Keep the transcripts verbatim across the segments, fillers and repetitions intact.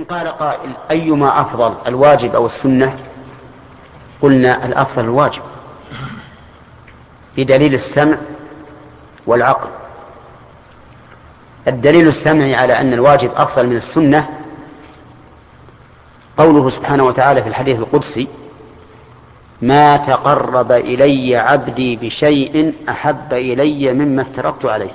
قال قائل أيما أفضل الواجب أو السنة؟ قلنا الأفضل الواجب بدليل السمع والعقل. الدليل السمعي على أن الواجب أفضل من السنة قوله سبحانه وتعالى في الحديث القدسي: ما تقرب إلي عبدي بشيء أحب إلي مما افترضت عليه.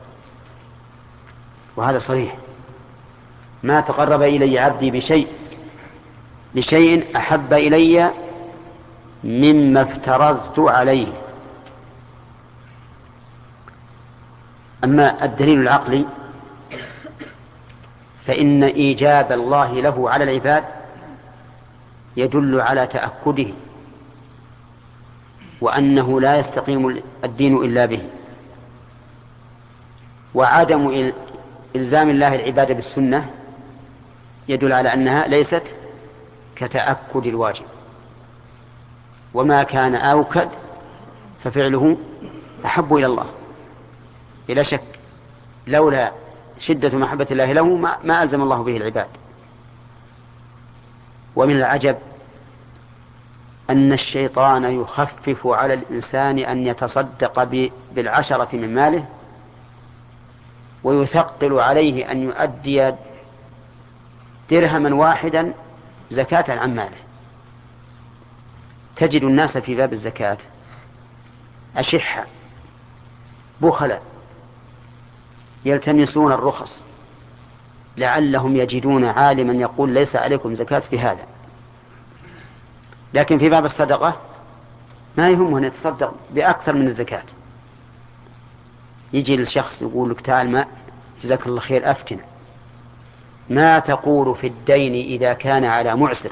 وهذا صحيح، ما تقرب إلي عبدي بشيء بشيء أحب إلي مما افترضت عليه. أما الدليل العقلي فإن إيجاب الله له على العباد يدل على تأكده وأنه لا يستقيم الدين إلا به، وعدم إلزام الله العباد بالسنة يدل على أنها ليست كتأكد الواجب، وما كان أوكد ففعله أحب إلى الله بلا شك. لولا شدة محبة الله له ما, ما ألزم الله به العباد. ومن العجب أن الشيطان يخفف على الإنسان أن يتصدق بالعشرة من ماله، ويثقل عليه أن يؤدي درهما واحدا زكاة عن ماله. تجد الناس في باب الزكاة أشحة بخلا يلتمسون الرخص لعلهم يجدون عالما يقول ليس عليكم زكاة في هذا، لكن في باب الصدقة ما يهمه أن يتصدق بأكثر من الزكاة. يجي الشخص يقول لك تعال ما جزاك الله خير أفتنا، ما تقول في الدين إذا كان على معسر،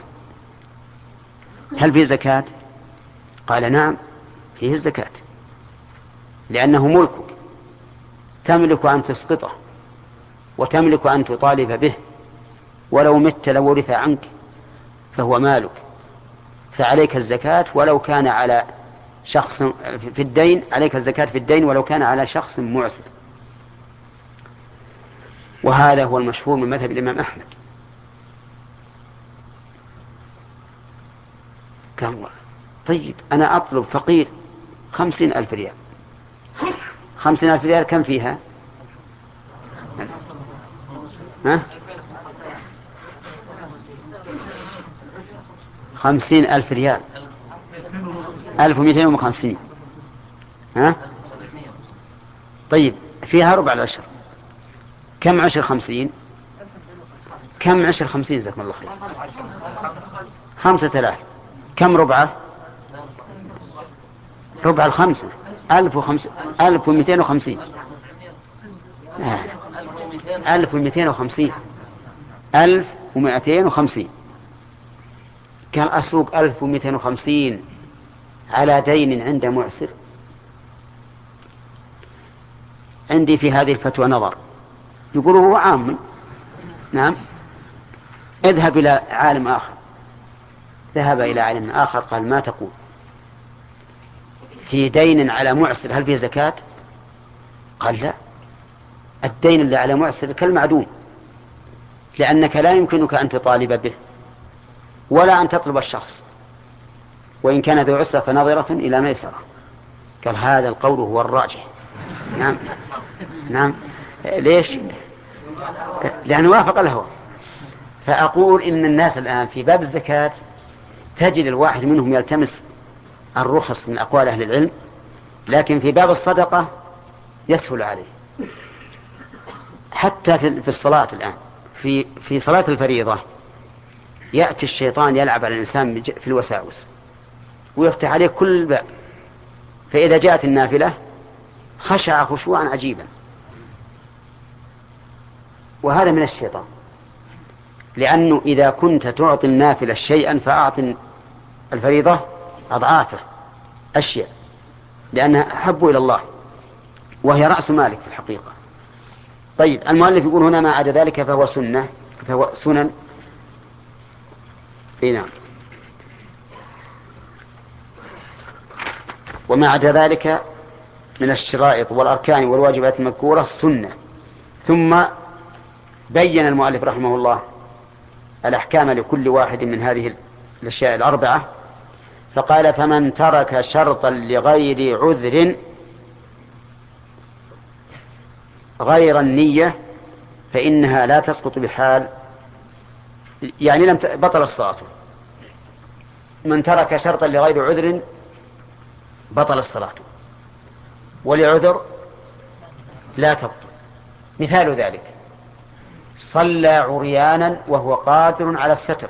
هل فيه زكاة؟ قال نعم فيه الزكاة، لأنه ملكك، تملك أن تسقطه وتملك أن تطالب به، ولو مت لورث عنك فهو مالك، فعليك الزكاة ولو كان على شخص في الدين، عليك الزكاة في الدين ولو كان على شخص معسر. وهذا هو المشهور من مذهب الإمام أحمد. كم طيب أنا أطلب فقير خمسين ألف ريال، خمسين ألف ريال كم فيها؟ ها؟ خمسين ألف ريال ألف ومئتين وخمسين. ها؟ طيب فيها ربع العشر، كم عشر خمسين؟ كم عشر خمسين جزاكم الله خير؟ خمسة آلاف. كم ربعه؟ ربع الخمسة ألف وخمسة ألف ومئتين وخمسين. ألف ومئتين وخمسين ألف ومئتين وخمسين. كان أسوق ألف ومئتين وخمسين على دين عند معسر. عندي في هذه الفتوى نظر، يقول هو عام. نعم، اذهب إلى عالم آخر. ذهب إلى عالم آخر قال ما تقول في دين على معسر هل فيه زكاة؟ قال لا، الدين اللي على معسر كالمعدوم، لأنك لا يمكنك أن تطالب به ولا أن تطلب الشخص، وإن كان ذو عسرة فنظرة إلى ميسرة. قال هذا القول هو الراجح. نعم نعم. ليش؟ لأنه وافق الهوى. فأقول إن الناس الآن في باب الزكاة تجد الواحد منهم يلتمس الرخص من أقوال أهل العلم، لكن في باب الصدقة يسهل عليه. حتى في الصلاة الآن، في في صلاة الفريضة يأتي الشيطان يلعب على الإنسان في الوساوس ويفتح عليه كل باب، فإذا جاءت النافلة خشع خشوعا عجيبا، وهذا من الشيطان. لأنه إذا كنت تعطي النافلة شيئا فأعطي الفريضة أضعافه أشياء، لأنها أحب إلى الله وهي رأس مالك في الحقيقة. طيب المؤلف يقول هنا ما عدا ذلك فهو سنة، فهو سنن. نعم. وما عدا ذلك من الشرائط والأركان والواجبات المذكورة السنة. ثم بين المؤلف رحمه الله الأحكام لكل واحد من هذه الأشياء الأربعة، فقال: فمن ترك شرطا لغير عذر غير النية فإنها لا تسقط بحال، يعني لم بطل الصلاة. من ترك شرطا لغير عذر بطل الصلاة، ولعذر لا تبطل. مثال ذلك: صلى عريانا وهو قادر على الستر،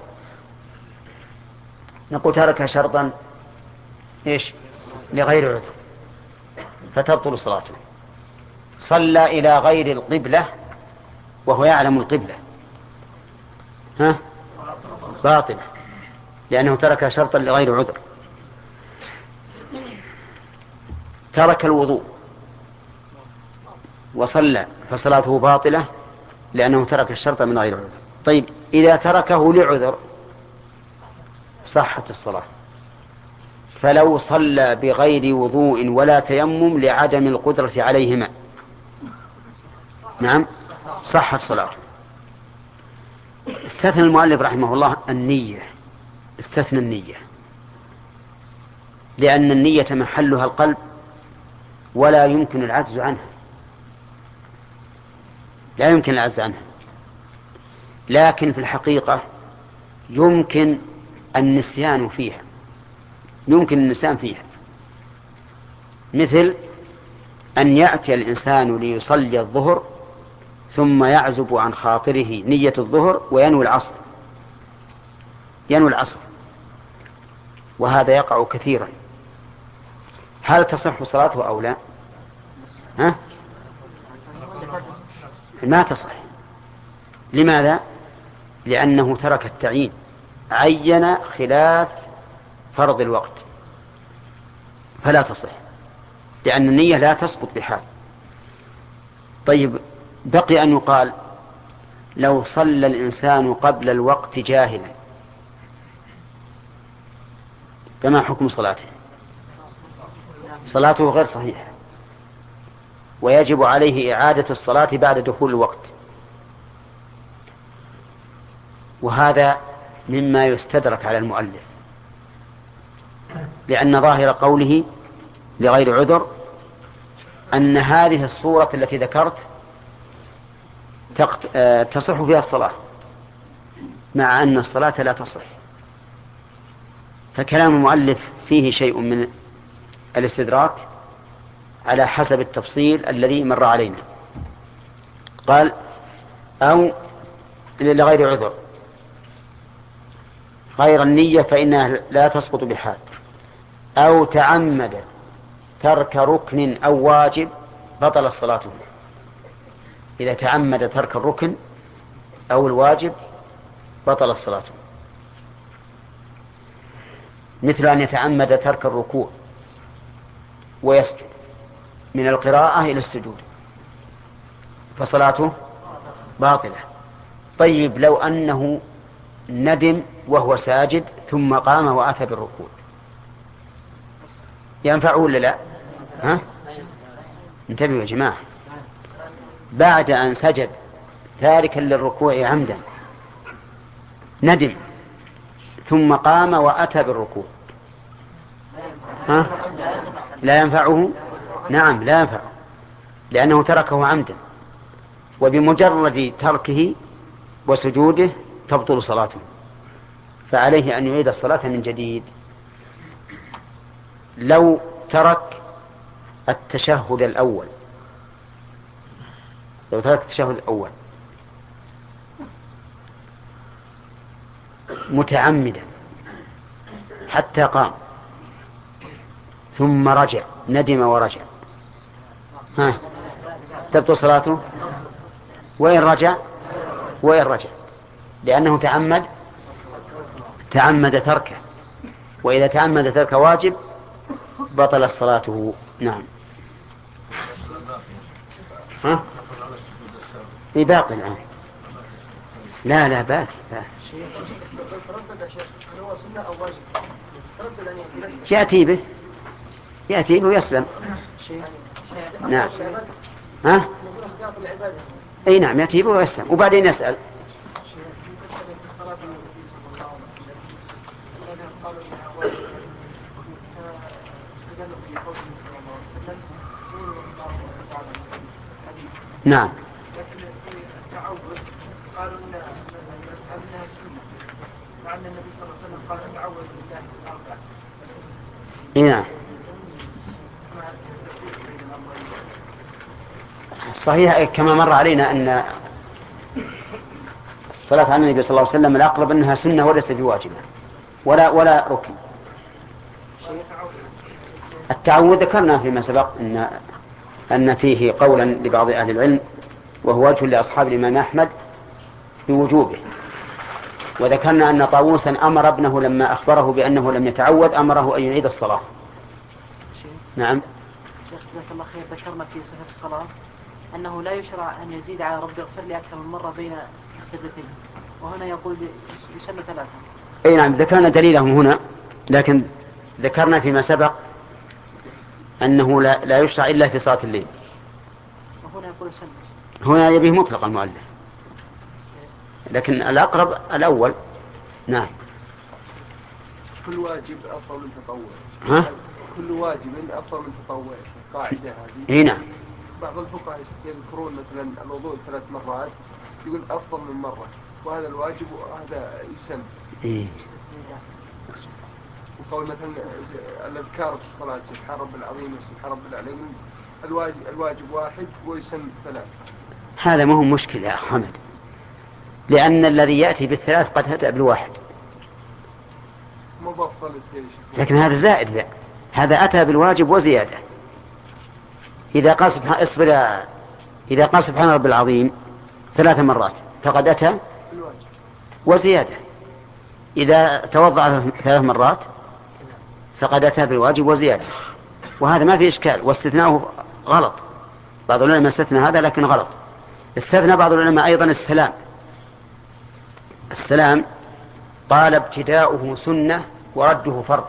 نقول ترك شرطا إيش؟ لغير عذر فتبطل صلاته. صلى إلى غير القبلة وهو يعلم القبلة، ها؟ باطلة، لأنه ترك شرطا لغير عذر. ترك الوضوء وصلى فصلاته باطلة لأنه ترك الشرط من غير عذر. طيب، إذا تركه لعذر صحت الصلاة. فلو صلى بغير وضوء ولا تيمم لعدم القدرة عليهما، نعم، صحت صلاته. استثنى المؤلف رحمه الله النية، استثنى النية لأن النية محلها القلب ولا يمكن العجز عنها، لا يمكن العجز عنها. لكن في الحقيقة يمكن النسيان فيها، يمكن النسيان فيها، مثل أن يأتي الإنسان ليصلي الظهر ثم يعزب عن خاطره نية الظهر وينوي العصر، ينوي العصر، وهذا يقع كثيرا. هل تصح صلاته أو لا؟ ها؟ ما تصح. لماذا؟ لأنه ترك التعيين، عين خلاف فرض الوقت، فلا تصح، لأن النية لا تسقط بحال. طيب، بقي أن يقال: لو صلى الإنسان قبل الوقت جاهلا فما حكم صلاته؟ صلاته غير صحيحة، ويجب عليه إعادة الصلاة بعد دخول الوقت. وهذا مما يستدرك على المؤلف، لأن ظاهر قوله لغير عذر أن هذه الصورة التي ذكرت تصح فيها الصلاة، مع أن الصلاة لا تصح. فكلام المؤلف فيه شيء من الاستدراك على حسب التفصيل الذي مر علينا. قال: أو لغير عذر غير النية فإنها لا تسقط بحال، أو تعمد ترك ركن أو واجب بطل الصلاة. إذا تعمد ترك الركن أو الواجب بطل الصلاة، مثل أن يتعمد ترك الركوع ويسجد من القراءة إلى السجود فصلاته باطلة. طيب، لو أنه ندم وهو ساجد ثم قام وأتى بالركوع ينفعه ولا لا؟ ها؟ انتبهوا يا جماعة، بعد أن سجد تاركا للركوع عمدا ندم ثم قام وأتى بالركوع، ها؟ لا ينفعه؟ نعم لا ينفعه، لأنه تركه عمدا، وبمجرد تركه وسجوده تبطل صلاته، فعليه أن يعيد الصلاة من جديد. لو ترك التشهد الأول لو ترك التشهد الأول متعمدا حتى قام ثم رجع، ندم ورجع، ها تبطل صلاته؟ وإن رجع وإن رجع لأنه تعمد تعمد تركه، وإذا تعمد ترك واجب بطل صلاته. نعم. ها؟ في باقي الآن. لا لا باقي يأتي به يأتي به ويسلم. نعم. ها؟ أي نعم، يأتي به ويسلم وبعدين يسأل. نعم. لكن التعود قالوا ان انها سنه، مع ان النبي صلى الله عليه وسلم قال تعوذ بالله الاربع. نعم. صحيح كما مر علينا أن الصلاة على النبي صلى الله عليه وسلم الأقرب أنها سنة وليست بواجبة ولا ولا ركن. التعوذ ذكرنا فيما سبق أن أن فيه قولا لبعض أهل العلم وهو وجه لأصحاب الإمام أحمد بوجوبه، وذكرنا أن طاووسا أمر ابنه لما أخبره بأنه لم يتعوذ أمره أن يعيد الصلاة. نعم. شيخ جزاك الله خير، ذكرنا في صفة الصلاة أنه لا يشرع أن يزيد على رب اغفر لي أكثر من مرة بين السجدتين، وهنا يقول يسن ثلاثة. أي نعم، ذكرنا دليلهم هنا، لكن ذكرنا فيما سبق أنه لا, لا يشرع إلا في صلاة الليل، وهنا يقول سن. هنا يبيه مطلق المؤلف، لكن الأقرب الأول. نعم. كل واجب أفضل من تطوع. ها؟ كل واجب أفضل من تطوع، قاعدة هذه. إيه نعم. بعض الفقهاء يذكرون مثلا الوضوء ثلاث مرات يقول أفضل من مرة، وهذا الواجب وهذا يسن. إيه. وقول مثلا الأذكار في الصلاة سبحان رب العظيم وسبحان رب العلي، الواجب الواجب واحد ويسن ثلاث. هذا ما هو مشكلة يا حمد، لأن الذي يأتي بالثلاث قد أتى بالواحد. مو بأفضل شيء. لكن هذا زائد ذا. هذا أتى بالواجب وزيادة. إذا قال سبحان اصبر إذا قال سبحان رب العظيم ثلاث مرات فقد أتى وزيادة. إذا توضأ ثلاث مرات فقد أتى بالواجب وزيادة، وهذا ما في إشكال، واستثناؤه غلط. بعض العلماء استثنى هذا لكن غلط. استثنى بعض العلماء أيضا السلام. السلام قال ابتداؤه سنة ورده فرض،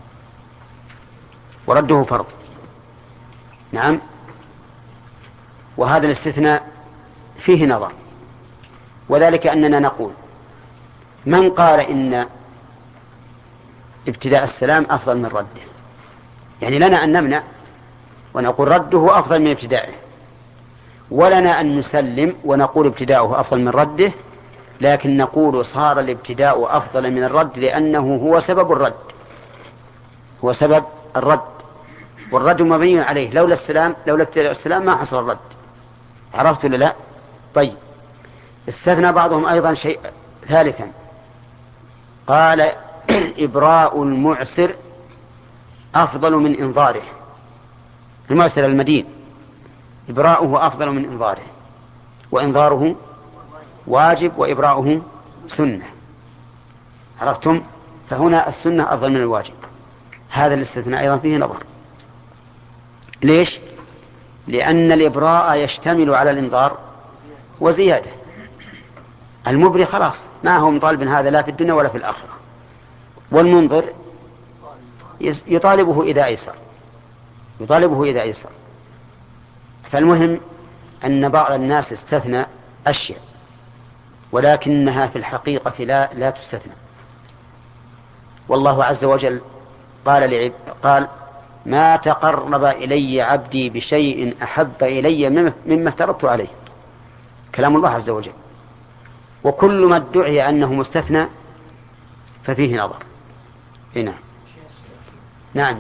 ورده فرض. نعم. وهذا الاستثناء فيه نظر، وذلك أننا نقول من قال إن ابتداء السلام أفضل من رده، يعني لنا أن نمنع ونقول رده أفضل من ابتدائه، ولنا أن نسلم ونقول ابتداؤه أفضل من رده، لكن نقول صار الابتداء أفضل من الرد لأنه هو سبب الرد، هو سبب الرد، والرد مبني عليه. لولا السلام لولا ابتداء السلام ما حصل الرد. عرفت ولا لا؟ طيب. استثنى بعضهم أيضا شيء ثالثا، قال إبراء المعسر أفضل من إنظاره. المعسر المدين إبراؤه أفضل من إنظاره، وإنظاره واجب وإبراؤه سنة. عرفتم؟ فهنا السنة أفضل من الواجب. هذا الاستثناء أيضا فيه نظر. ليش؟ لأن الإبراء يشتمل على الإنظار وزيادة. المبري خلاص ما هو مطالب هذا لا في الدنيا ولا في الآخرة، والمنظر يطالبه إذا أيسر، يطالبه إذا أيسر. فالمهم أن بعض الناس استثنى أشياء ولكنها في الحقيقة لا لا تستثنى. والله عز وجل قال لعب قال ما تقرب إلي عبدي بشيء أحب إلي مما افترضت عليه. كلام الله عز وجل. وكل ما ادعي أنه مستثنى ففيه نظر. هنا نعم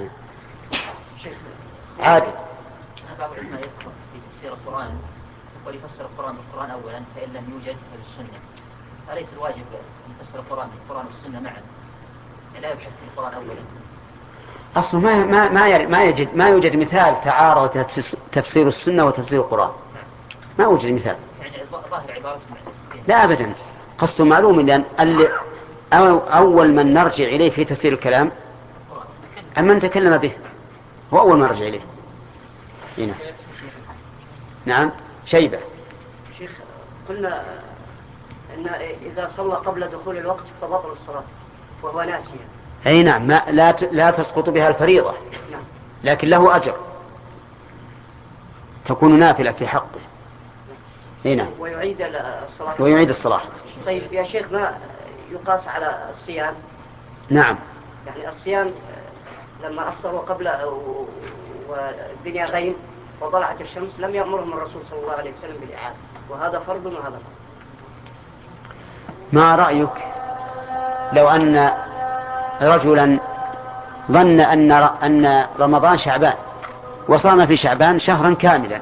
عادل. بعض العلماء يذكر في تفسير القرآن يقول يفسر القرآن بالقرآن أولا فإن لم يوجد فبالسنة. أليس الواجب أن يفسر القرآن بالقرآن والسنة معا؟ لا يبحث في القرآن أولا. أصله ما ما ما ما يوجد ما يوجد مثال تعارض تفسير السنة وتفسير القرآن. ما يوجد مثال. يعني ظاهر عبارة لا أبدا. قصد معلوم، لأن أول من نرجع إليه في تفسير الكلام أما من تكلم به هو أول من نرجع إليه. هنا. نعم شيبة. شيخ قلنا إن إذا صلى قبل دخول الوقت فبطل الصلاة وهو ناسيا. أي نعم ما لا لا تسقط بها الفريضة، لكن له أجر تكون نافلة في حقه. هنا. ويعيد الصلاة. ويعيد الصلاة. طيب يا شيخ ما يقاس على الصيام؟ نعم. يعني الصيام لما أفطر وقبل والدنيا غيم وطلعت الشمس لم يأمرهم الرسول صلى الله عليه وسلم بالإعادة، وهذا فرض وهذا فرض. ما رأيك لو أن رجلا ظن أن أن رمضان شعبان وصام في شعبان شهرا كاملا،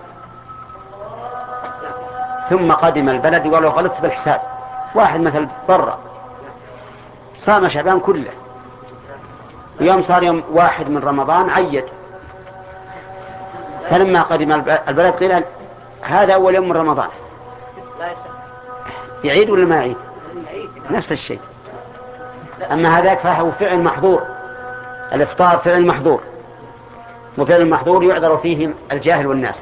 ثم قدم البلد وقال له غلطت بالحساب، واحد مثل برا صام شعبان كله، ويوم صار يوم واحد من رمضان عيد، فلما قدم البلد قيل هذا أول يوم من رمضان، يعيد ولا ما يعيد؟ نفس الشيء. أما هذاك فهو فعل محظور، الإفطار فعل محظور، وفعل المحظور يعذر فيه الجاهل والناس.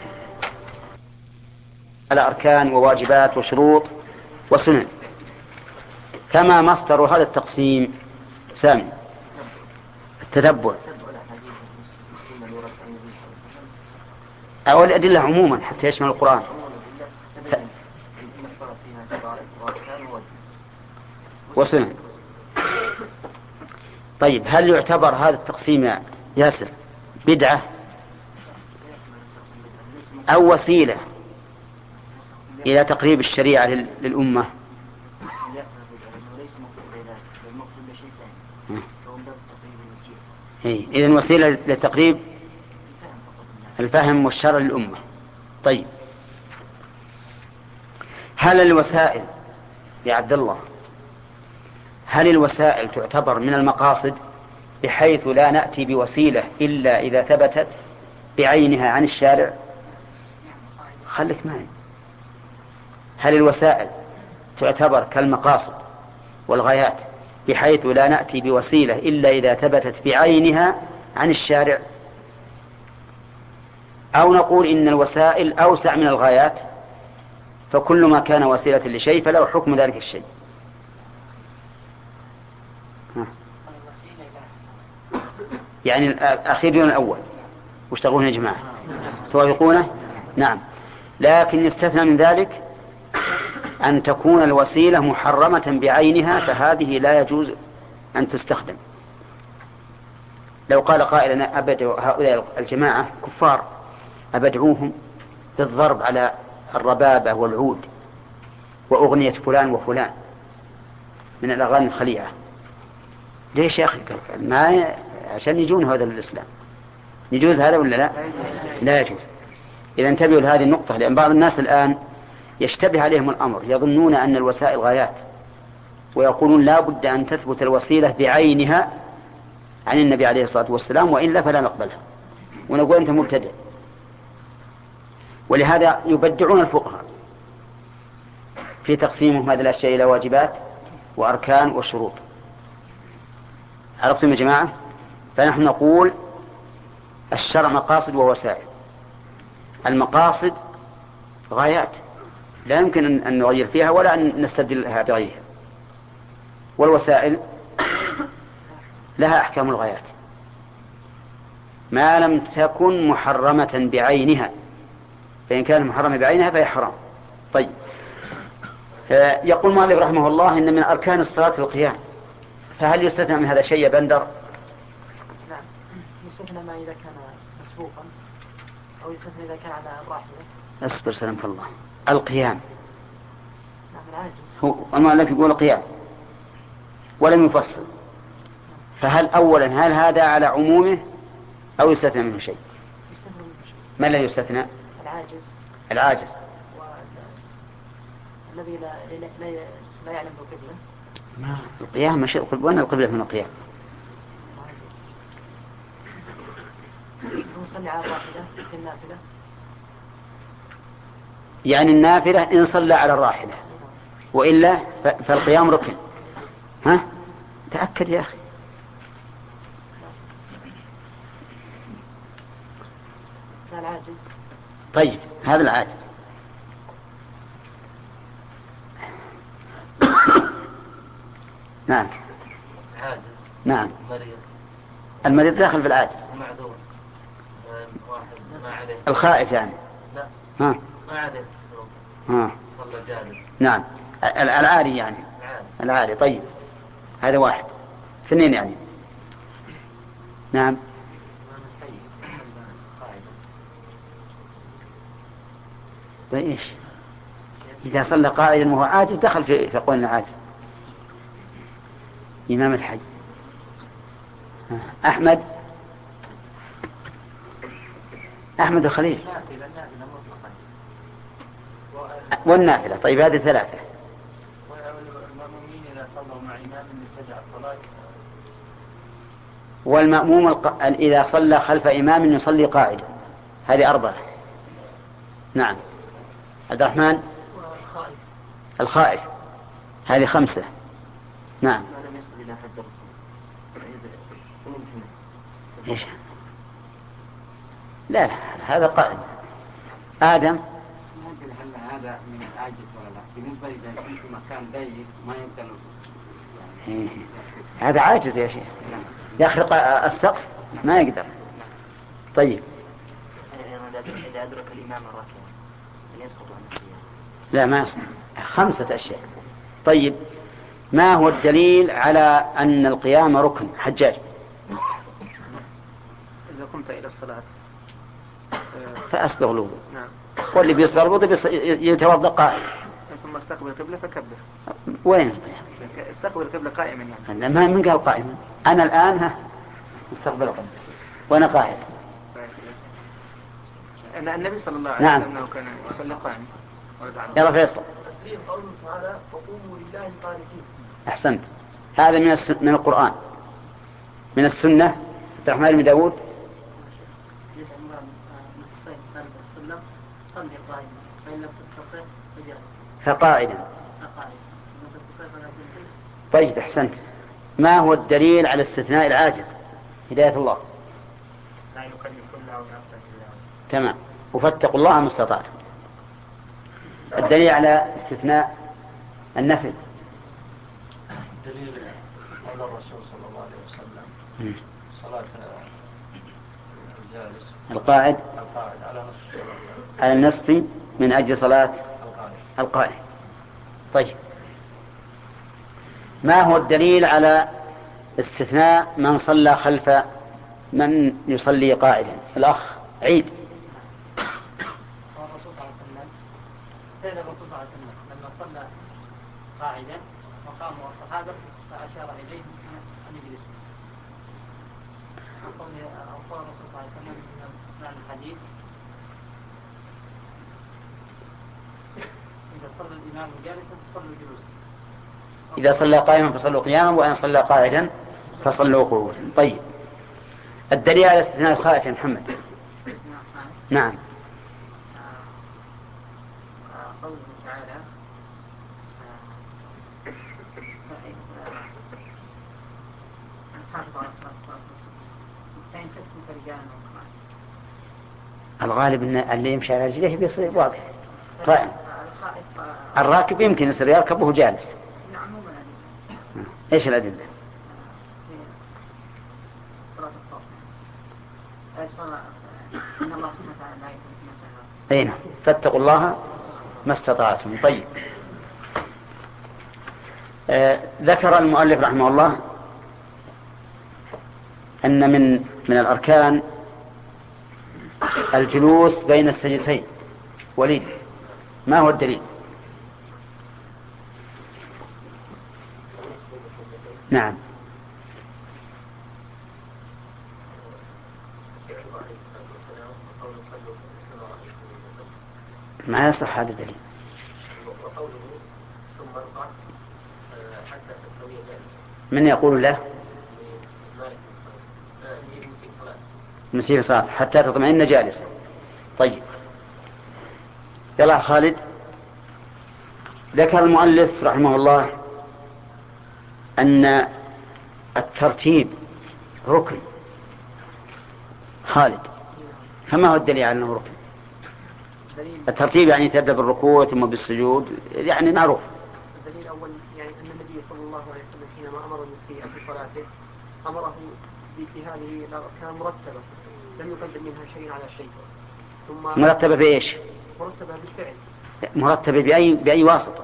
على أركان وواجبات وشروط وسنن، كما مصدر هذا التقسيم سامي التتبع أو الأدلة عموما حتى يشمل القرآن. ف... وسنن. طيب هل يعتبر هذا التقسيم يا ياسر بدعة أو وسيلة إلى تقريب الشريعة للأمة؟ إذن وسيلة لتقريب الفهم والشرع للأمة. طيب هل الوسائل يا عبد الله هل الوسائل تعتبر من المقاصد بحيث لا نأتي بوسيلة إلا إذا ثبتت بعينها عن الشارع؟ خليك معي. هل الوسائل تعتبر كالمقاصد والغايات بحيث لا نأتي بوسيلة إلا إذا ثبتت بعينها عن الشارع، أو نقول إن الوسائل أوسع من الغايات، فكل ما كان وسيلة لشيء فله حكم ذلك الشيء؟ يعني الأخير دون الأول، وش تقولون يا جماعة؟ توافقونه؟ نعم. لكن يستثنى من ذلك أن تكون الوسيلة محرمة بعينها، فهذه لا يجوز أن تستخدم. لو قال قائل أبدعو هؤلاء الجماعة كفار أبدعوهم بالضرب على الربابة والعود وأغنية فلان وفلان من الأغاني الخليعة، ليش يا أخي؟ ما عشان يجون هذا الإسلام يجوز هذا ولا لا؟ لا يجوز. إذا انتبهوا لهذه النقطة، لأن بعض الناس الآن يشتبه عليهم الأمر، يظنون أن الوسائل غايات، ويقولون لا بد أن تثبت الوسيلة بعينها عن النبي عليه الصلاة والسلام، وإلا فلا نقبلها، ونقول أنت مبتدع. ولهذا يبدعون الفقهاء في تقسيمهم هذه الأشياء إلى واجبات وأركان وشروط. عرفتم يا جماعة؟ فنحن نقول الشرع مقاصد ووسائل. المقاصد غايات لا يمكن أن نغير فيها ولا أن نستبدلها بغيرها، والوسائل لها أحكام الغايات ما لم تكن محرمة بعينها، فإن كانت محرمة بعينها فهي حرام. طيب يقول مالك رحمه الله إن من أركان الصلاة القيام، فهل يستثنى من هذا شيء يا بندر؟ نعم يستثنى ما إذا كان مسبوقا، أو يستثنى إذا كان على الراحلة. اصبر سلامك الله. القيام نعم العاجز هو المؤلف يقول القيام ولم يفصل، فهل أولا هل هذا على عمومه أو يستثنى منه شيء؟ يستثنى منه شيء. ما الذي يستثنى؟ العاجز. العاجز الذي لا لا لا يعلم بالقبلة. ما القيام مش القبلة، وين القبلة من القيام؟ يصلي على الراحلة في النافلة. يعني النافلة إن صلى على الراحلة، وإلا فالقيام ركن. ها؟ تأكد يا أخي. العاجز. طيب هذا العاجز. نعم. عاجز. نعم. مريض. المريض داخل في العاجز. معذور. واحد ما عليه. الخائف يعني. لا. ها. ما عليه. ها. صلى جالس. نعم. العاري يعني. العاري. العاري. طيب هذا واحد. اثنين يعني. نعم. طيب إيش إذا صلى قائدا وهو عاجز دخل في في قول العاجز. إمام الحي. أحمد أحمد الخليل. والنافلة. طيب هذه ثلاثة. والمأمومين إذا صلوا مع إمام ابتدع الصلاة. والمأموم الق... إذا صلى خلف إمام يصلي قاعدا. هذه أربعة. نعم. عبد الرحمن. والخائف. الخائف. هذه خمسة. نعم. إيش؟ لا لا هذا قائم. آدم. ممكن هل هذا من العاجز ولا لا؟ بالنسبة إذا كنت مكان ضيق ما يمكن إيه. هذا عاجز يا شيخ. يخرق السقف ما يقدر. طيب. إذا أدرك الإمام الركعة أن يسقط عن القيام. لا ما يصنع. خمسة أشياء. طيب ما هو الدليل على أن القيام ركن؟ حجاج. إذا قمت إلى الصلاة فأسبغ الوضوء. نعم. واللي بيسبغ الوضوء يتوضأ قائم. ثم استقبل القبلة فكبر. وين؟ استقبل القبلة قائما يعني. ما من قال قائما. أنا الآن ها مستقبل القبلة وأنا قاعد. أن النبي صلى الله عليه نعم. وسلم أنه كان يصلي قائما. يلا فيصل. قوله تعالى وقوموا لله قانتين. أحسنت. هذا من الس... من القرآن. من السنة. عبد الرحمن بن داود. فقاعدا. طيب أحسنت. ما هو الدليل على استثناء العاجز؟ هداية الله. لا يكلف الله نفسا إلا وسعها. تمام. وفاتقوا الله ما استطعتم. الدليل على استثناء النفل. دليل قول الرسول صلى الله عليه وسلم صلاة الجالس القاعد القاعد على نصف على النصف من أجل صلاة القاعد. القائم. طيب ما هو الدليل على استثناء من صلى خلف من يصلي قاعدا؟ الأخ عيد. الرسول صلى الله عليه وسلم فعل الرسول صلى الله عليه وسلم لما صلى قاعدا وقاموا الصحابة فأشار إليهم أن يجلسوا. قال الرسول صلى الله عليه وسلم معنى الحديث إذا صلى الإمام جالسا فصلوا جلوسا. إذا صلى قائما فصلوا قياما وإن صلى قاعدا فصلوا قعودا. طيب الدليل على استثناء الخائف يا محمد. نعم. قوله تعالى حافظ على الصلاة فإن تسكن فرجالا وقرآن. الغالب أن اللي يمشي على رجليه بيصير واقف قائم. الراكب يمكن يصير يركب وهو جالس. نعم مو من أدلة. إيش الأدلة؟ صلاة الصوت. صلاة إن الله سبحانه وتعالى لا يكون في مساء. أين فاتقوا الله ما استطعتم. طيب آه ذكر المؤلف رحمه الله أن من من الأركان الجلوس بين السجدتين. وليد ما هو الدليل؟ نعم. ما يصح هذا الدليل. من يقول له مسيح صلاة حتى تطمئن جالسا. طيب يلا خالد. ذكر المؤلف رحمه الله أن الترتيب ركن. خالد فما هو الدليل على أنه ركن؟ الترتيب يعني تبدأ بالركوع ثم بالسجود يعني معروف. الدليل الأول يعني أن النبي صلى الله عليه وسلم حينما أمر المسيء في صلاته أمره في هذه الأركان مرتبة لم يقدم منها شيء على شيء. ثم مرتبة بإيش؟ مرتبة بالفعل. مرتبة بأي بأي واسطة؟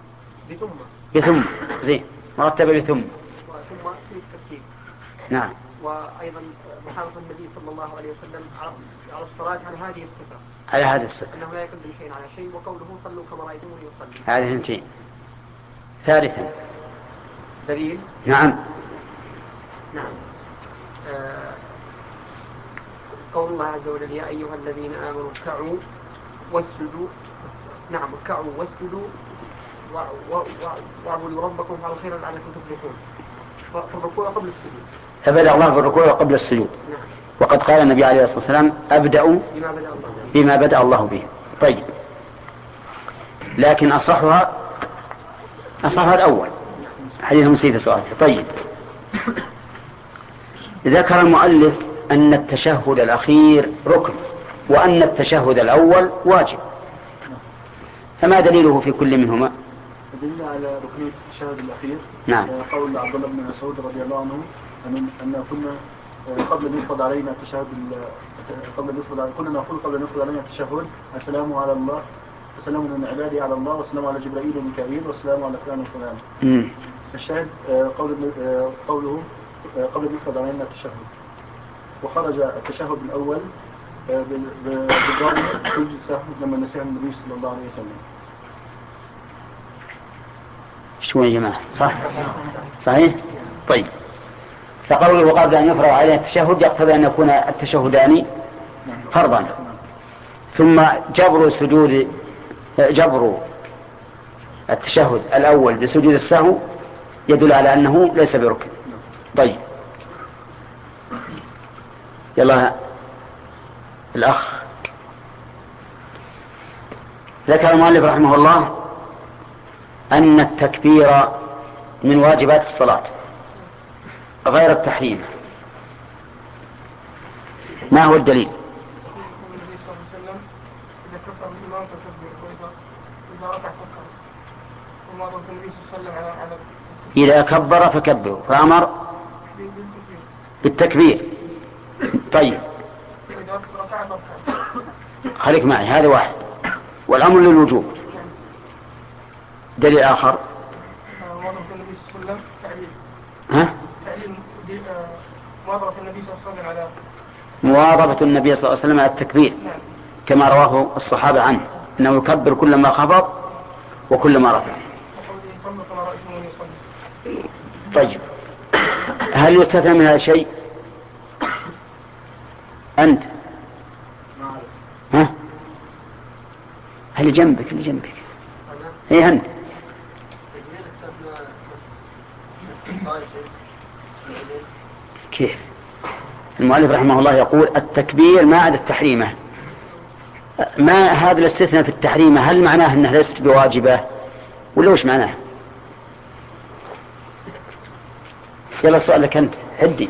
بثم. بثم. زين مرتبة بثم. ثم في الترتيب. نعم. وأيضا محافظة النبي صلى الله عليه وسلم على الصلاة على هذه الصفة، على هذه الصفة أنه لا يقدم شيء على شيء، وقوله صلوا كما رأيتموني يصلي. هذه اثنتين. ثالثا دليل. نعم. نعم. آه قول الله عز وجل يا أيها الذين آمنوا اركعوا واسجدوا. نعم اركعوا واسجدوا واعبدوا ربكم على الخير لعلكم تفلحون. فالركوع قبل السجود. فبدأ الله بالركوع قبل السجود. نعم. وقد قال النبي عليه الصلاة والسلام أبدأ بما بدأ الله به. بما بدأ الله به. طيب، لكن أصحها أصحها الأول حديث مسيء في صلاته. طيب، ذكر المؤلف أن التشهد الأخير ركن وأن التشهد الأول واجب، فما دليله في كل منهما؟ دليل على ركنية التشهد الأخير نعم. قول عبد الله بن مسعود رضي الله عنه أن أن كنا قبل أن يفرض علينا التشهد قبل أن يفرض كنا نقول قبل أن يفرض علينا التشهد السلام على الله، السلام من عبادي على الله، والسلام على جبرائيل وميكائيل، والسلام على فلان وفلان. الشاهد قول قوله قبل أن يفرض علينا التشهد. وخرج التشهد الأول بالضرب سجد السهو لما نسيه النبي صلى الله عليه وسلم. شو يا جماعة؟ صح؟ صحيح؟ طيب، فقوله قبل أن يفرض عليه التشهد يقتضي أن يكون التشهدان فرضا، ثم جبر سجود جبر التشهد الأول بسجود السهو يدل على أنه ليس بركن. طيب، يلا الأخ. ذكر المؤلف رحمه الله أن التكبير من واجبات الصلاة غير التحريم. ما هو الدليل؟ النبي صلى الله عليه وسلم إذا كفر الإمام فكبر، وإذا ركع كفر. وما ضرب النبي صلى الله عليه وسلم على إذا كبر فكبروا، فأمر بالتكبير. طيب، وإذا ركع فركع. خليك معي، هذا واحد، والأمر للوجوب. دليل آخر. ما ضرب النبي صلى الله عليه وسلم تعليل. ها؟ تعليل مواظبة النبي صلى الله عليه وسلم على مواظبة النبي صلى الله عليه وسلم على التكبير، كما رواه الصحابة عنه أنه يكبر كلما خفض وكلما رفع. طيب، هل يستثنى من هذا شيء؟ أنت ها؟ اللي جنبك اللي جنبك هي أنت. كيف؟ المؤلف رحمه الله يقول التكبير ما عدا التحريمة. ما هذا الاستثناء في التحريمة هل معناه أنها ليست بواجبة ولا وش معناه؟ يلا السؤال لك أنت هدي.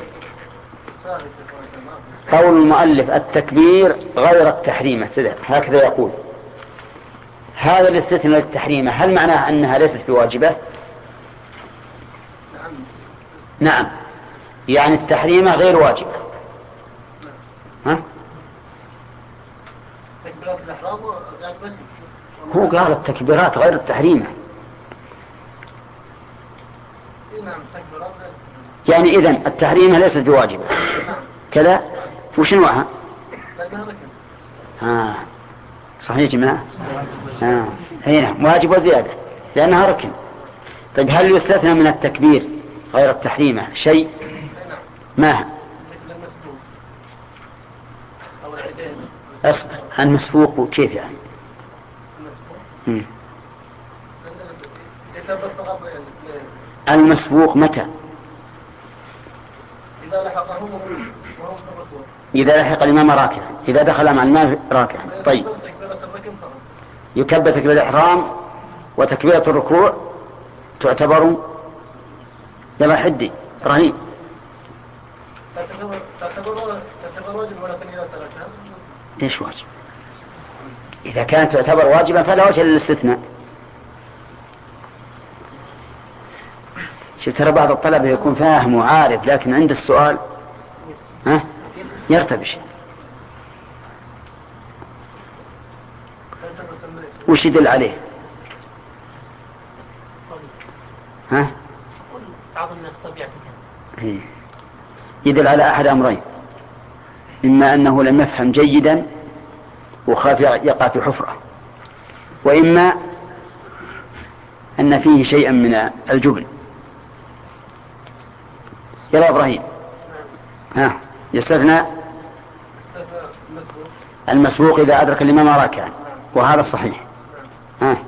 قول المؤلف التكبير غير التحريمة هكذا يقول. هذا الاستثناء للتحريمة هل معناه أنها ليست بواجبة؟ نعم، يعني التحريمة غير واجبة. ها؟ تكبيرات الإحرام هو قال التكبيرات غير التحريمة. نعم تكبيرات يعني إذن التحريمة ليست بواجبة كذا. وش نوعها؟ لأنها ركن. آه. صحيح جماعة؟ آه. هنا واجب وزيادة لأنها ركن. طيب، هل يستثنى من التكبير غير التحريمة شيء؟ ما أصبر المسبوق وكيف يعني؟ المسبوق متى؟ إذا لحقه وهم في الركوع. إذا لحق الإمام راكعا، إذا دخل مع الإمام راكعا. طيب، يكبر تكبيرة الإحرام وتكبيرة الركوع تعتبر. يلا حدي رهيب. تعتبر تعتبر واجب ولكن إذا تركها. إيش واجب؟ إذا كانت تعتبر واجبا فلا وجه للاستثناء. شوف ترى بعض الطلبة يكون فاهم وعارف لكن عند السؤال ها يرتبش. وش يدل عليه؟ ها؟ بعض الناس طبيعته إيه. يدل على أحد أمرين: إما أنه لم يفهم جيدا وخاف يقع في حفرة، وإما أن فيه شيئا من الجبن. يلا إبراهيم. ها يستثنى المسبوق إذا أدرك الإمام راكعا، وهذا صحيح. ها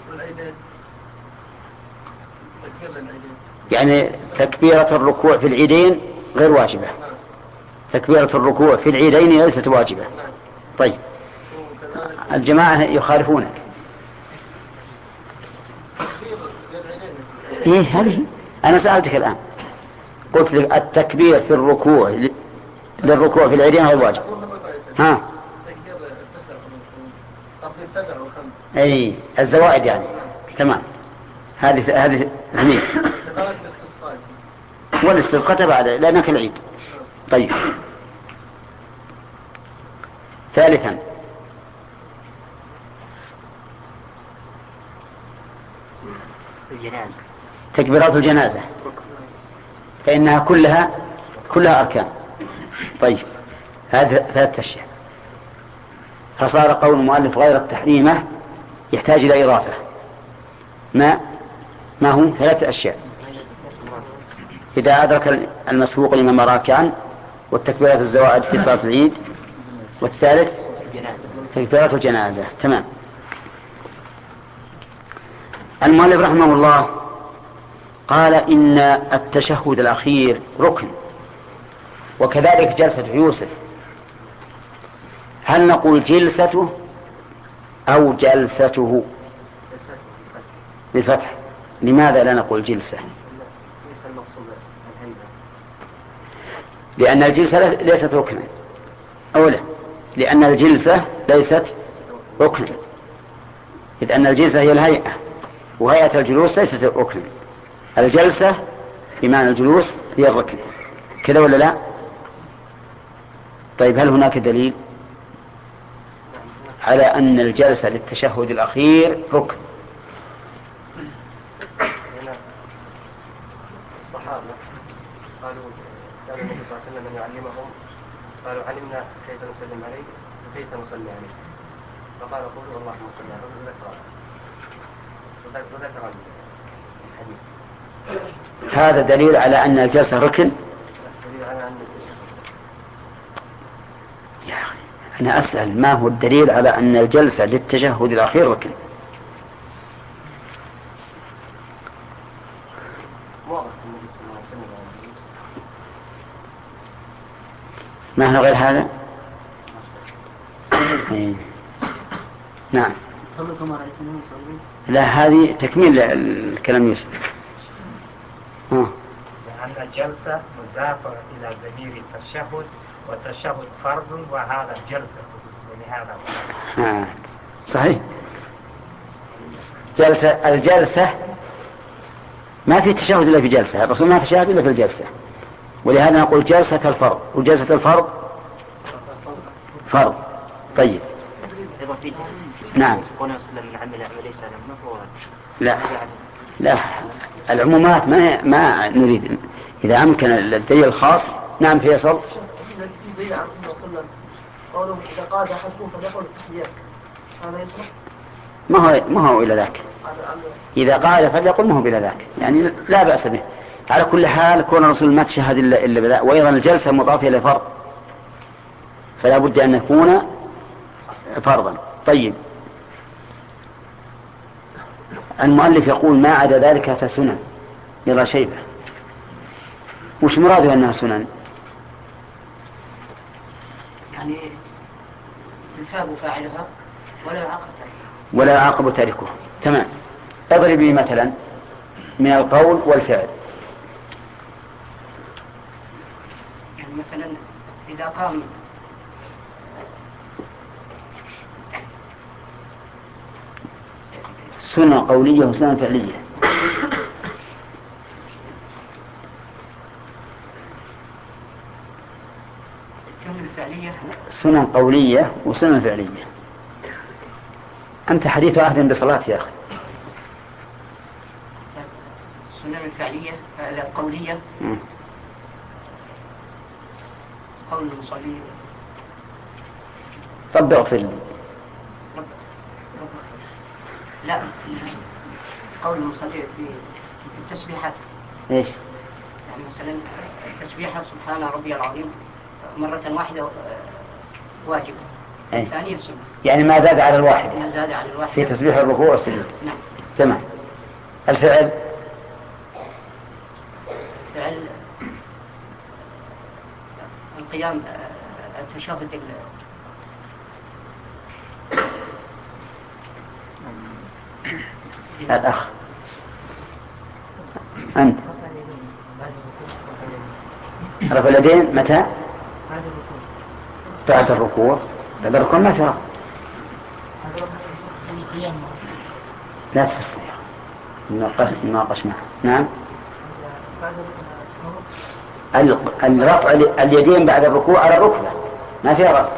يعني تكبيرة الركوع في العيدين غير واجبة. تكبيرة الركوع في العيدين ليست واجبة. طيب الجماعة يخالفونك. إيه هذه أنا سألتك الآن، قلت لك التكبير في الركوع للركوع في العيدين غير واجب. ها أي الزوائد يعني. تمام. هذه هذه اثنين. والاستسقاء تبع لأنك العيد. طيب ثالثا الجنازة، تكبيرات الجنازة فإنها كلها كلها أركان. طيب هذه ثلاثة أشياء، فصار قول المؤلف غير التحريمة يحتاج إلى إضافة. ما ما هو ثلاثة أشياء: إذا أدرك المسبوق الإمام راكعا، والتكبيرات الزوائد في صلاة العيد، والثالث تكبيرات الجنازة. تمام. المؤلف رحمه الله قال إن التشهد الأخير ركن، وكذلك جلسة يوسف. هل نقول جلسته أو جلسته بالفتح؟ لماذا لا نقول جلسة؟ لأن الجلسة ليست ركنا. أولا لأن الجلسة ليست ركنا، إذ أن الجلسة هي الهيئة، وهيئة الجلوس ليست ركنا. الجلسة بمعنى الجلوس هي الركن، كذا ولا لا؟ طيب هل هناك دليل على أن الجلسة للتشهد الأخير ركن؟ الصحابة قالوا سألوا النبي صلى الله عليه وسلم أن يعلمهم، قالوا علمنا كيف نسلم عليك وكيف نصلي عليك، فقال قولوا اللهم صل على محمد وذكر وذكر الحديث. هذا دليل على أن الجلسة ركن. دليل على أن يا أخي أنا أسأل ما هو الدليل على أن الجلسة للتشهد الأخير ركن؟ ما هو غير هذا؟ إيه. نعم. صلوا كما رأيتموني صلوا. لا هذه تكميل الكلام يوسف. لأن الجلسة مضافة إلى ضمير التشهد، والتشهد فرض وهذا الجلسة، ولهذا آه. صحيح. جلسة الجلسة ما في تشهد إلا في جلسة، الرسول ما تشهد إلا في الجلسة، ولهذا نقول جلسة الفرض، وجلسة الفرض فرض. طيب نعم. لا لا العمومات ما ما نريد، إذا أمكن الدليل الخاص. نعم فيصل. دليل عن الرسول صلى الله عليه وسلم قوله إذا قال أحدكم فليقل التحيات، هذا يصح؟ ما هو ما هو إلى ذاك. إذا قال فليقل ما هو إلى ذاك، يعني لا بأس به. على كل حال كون الرسول ما تشهد إلا إلا بذا، وأيضا الجلسة مضافة إلى فرض، فلا بد أن يكون فرضا. طيب المؤلف يقول ما عدا ذلك فسنن. يلا شيبة، وش مراده أنها سنن؟ يعني يثاب فاعلها ولا يعاقب ولا يعاقب تاركه. تمام. اضرب لي مثلا من القول والفعل. يعني مثلا إذا قام سنة قولية وسنة فعلية. سنة قولية وسنة فعلية. أنت حديث عهد بصلاة يا أخي. السنة الفعلية القولية قول المصلي رب اغفر لي. رب رب لا قول المصلي في التسبيحات ايش؟ يعني مثلا تسبيحة سبحان ربي العظيم مرة واحدة واجب، أي. الثانية سنة. يعني ما زاد على الواحد ما زاد على الواحد في تسبيح الركوع والسجود. نعم. تمام. الفعل فعل القيام التشهد الأخ أنت رفع اليدين متى؟ بعد الركوع. بعد الركوع ما في رفع. لا تفصل نناقش معه. نعم. الرفع اليدين بعد الركوع على الركبة ما فيها رفع.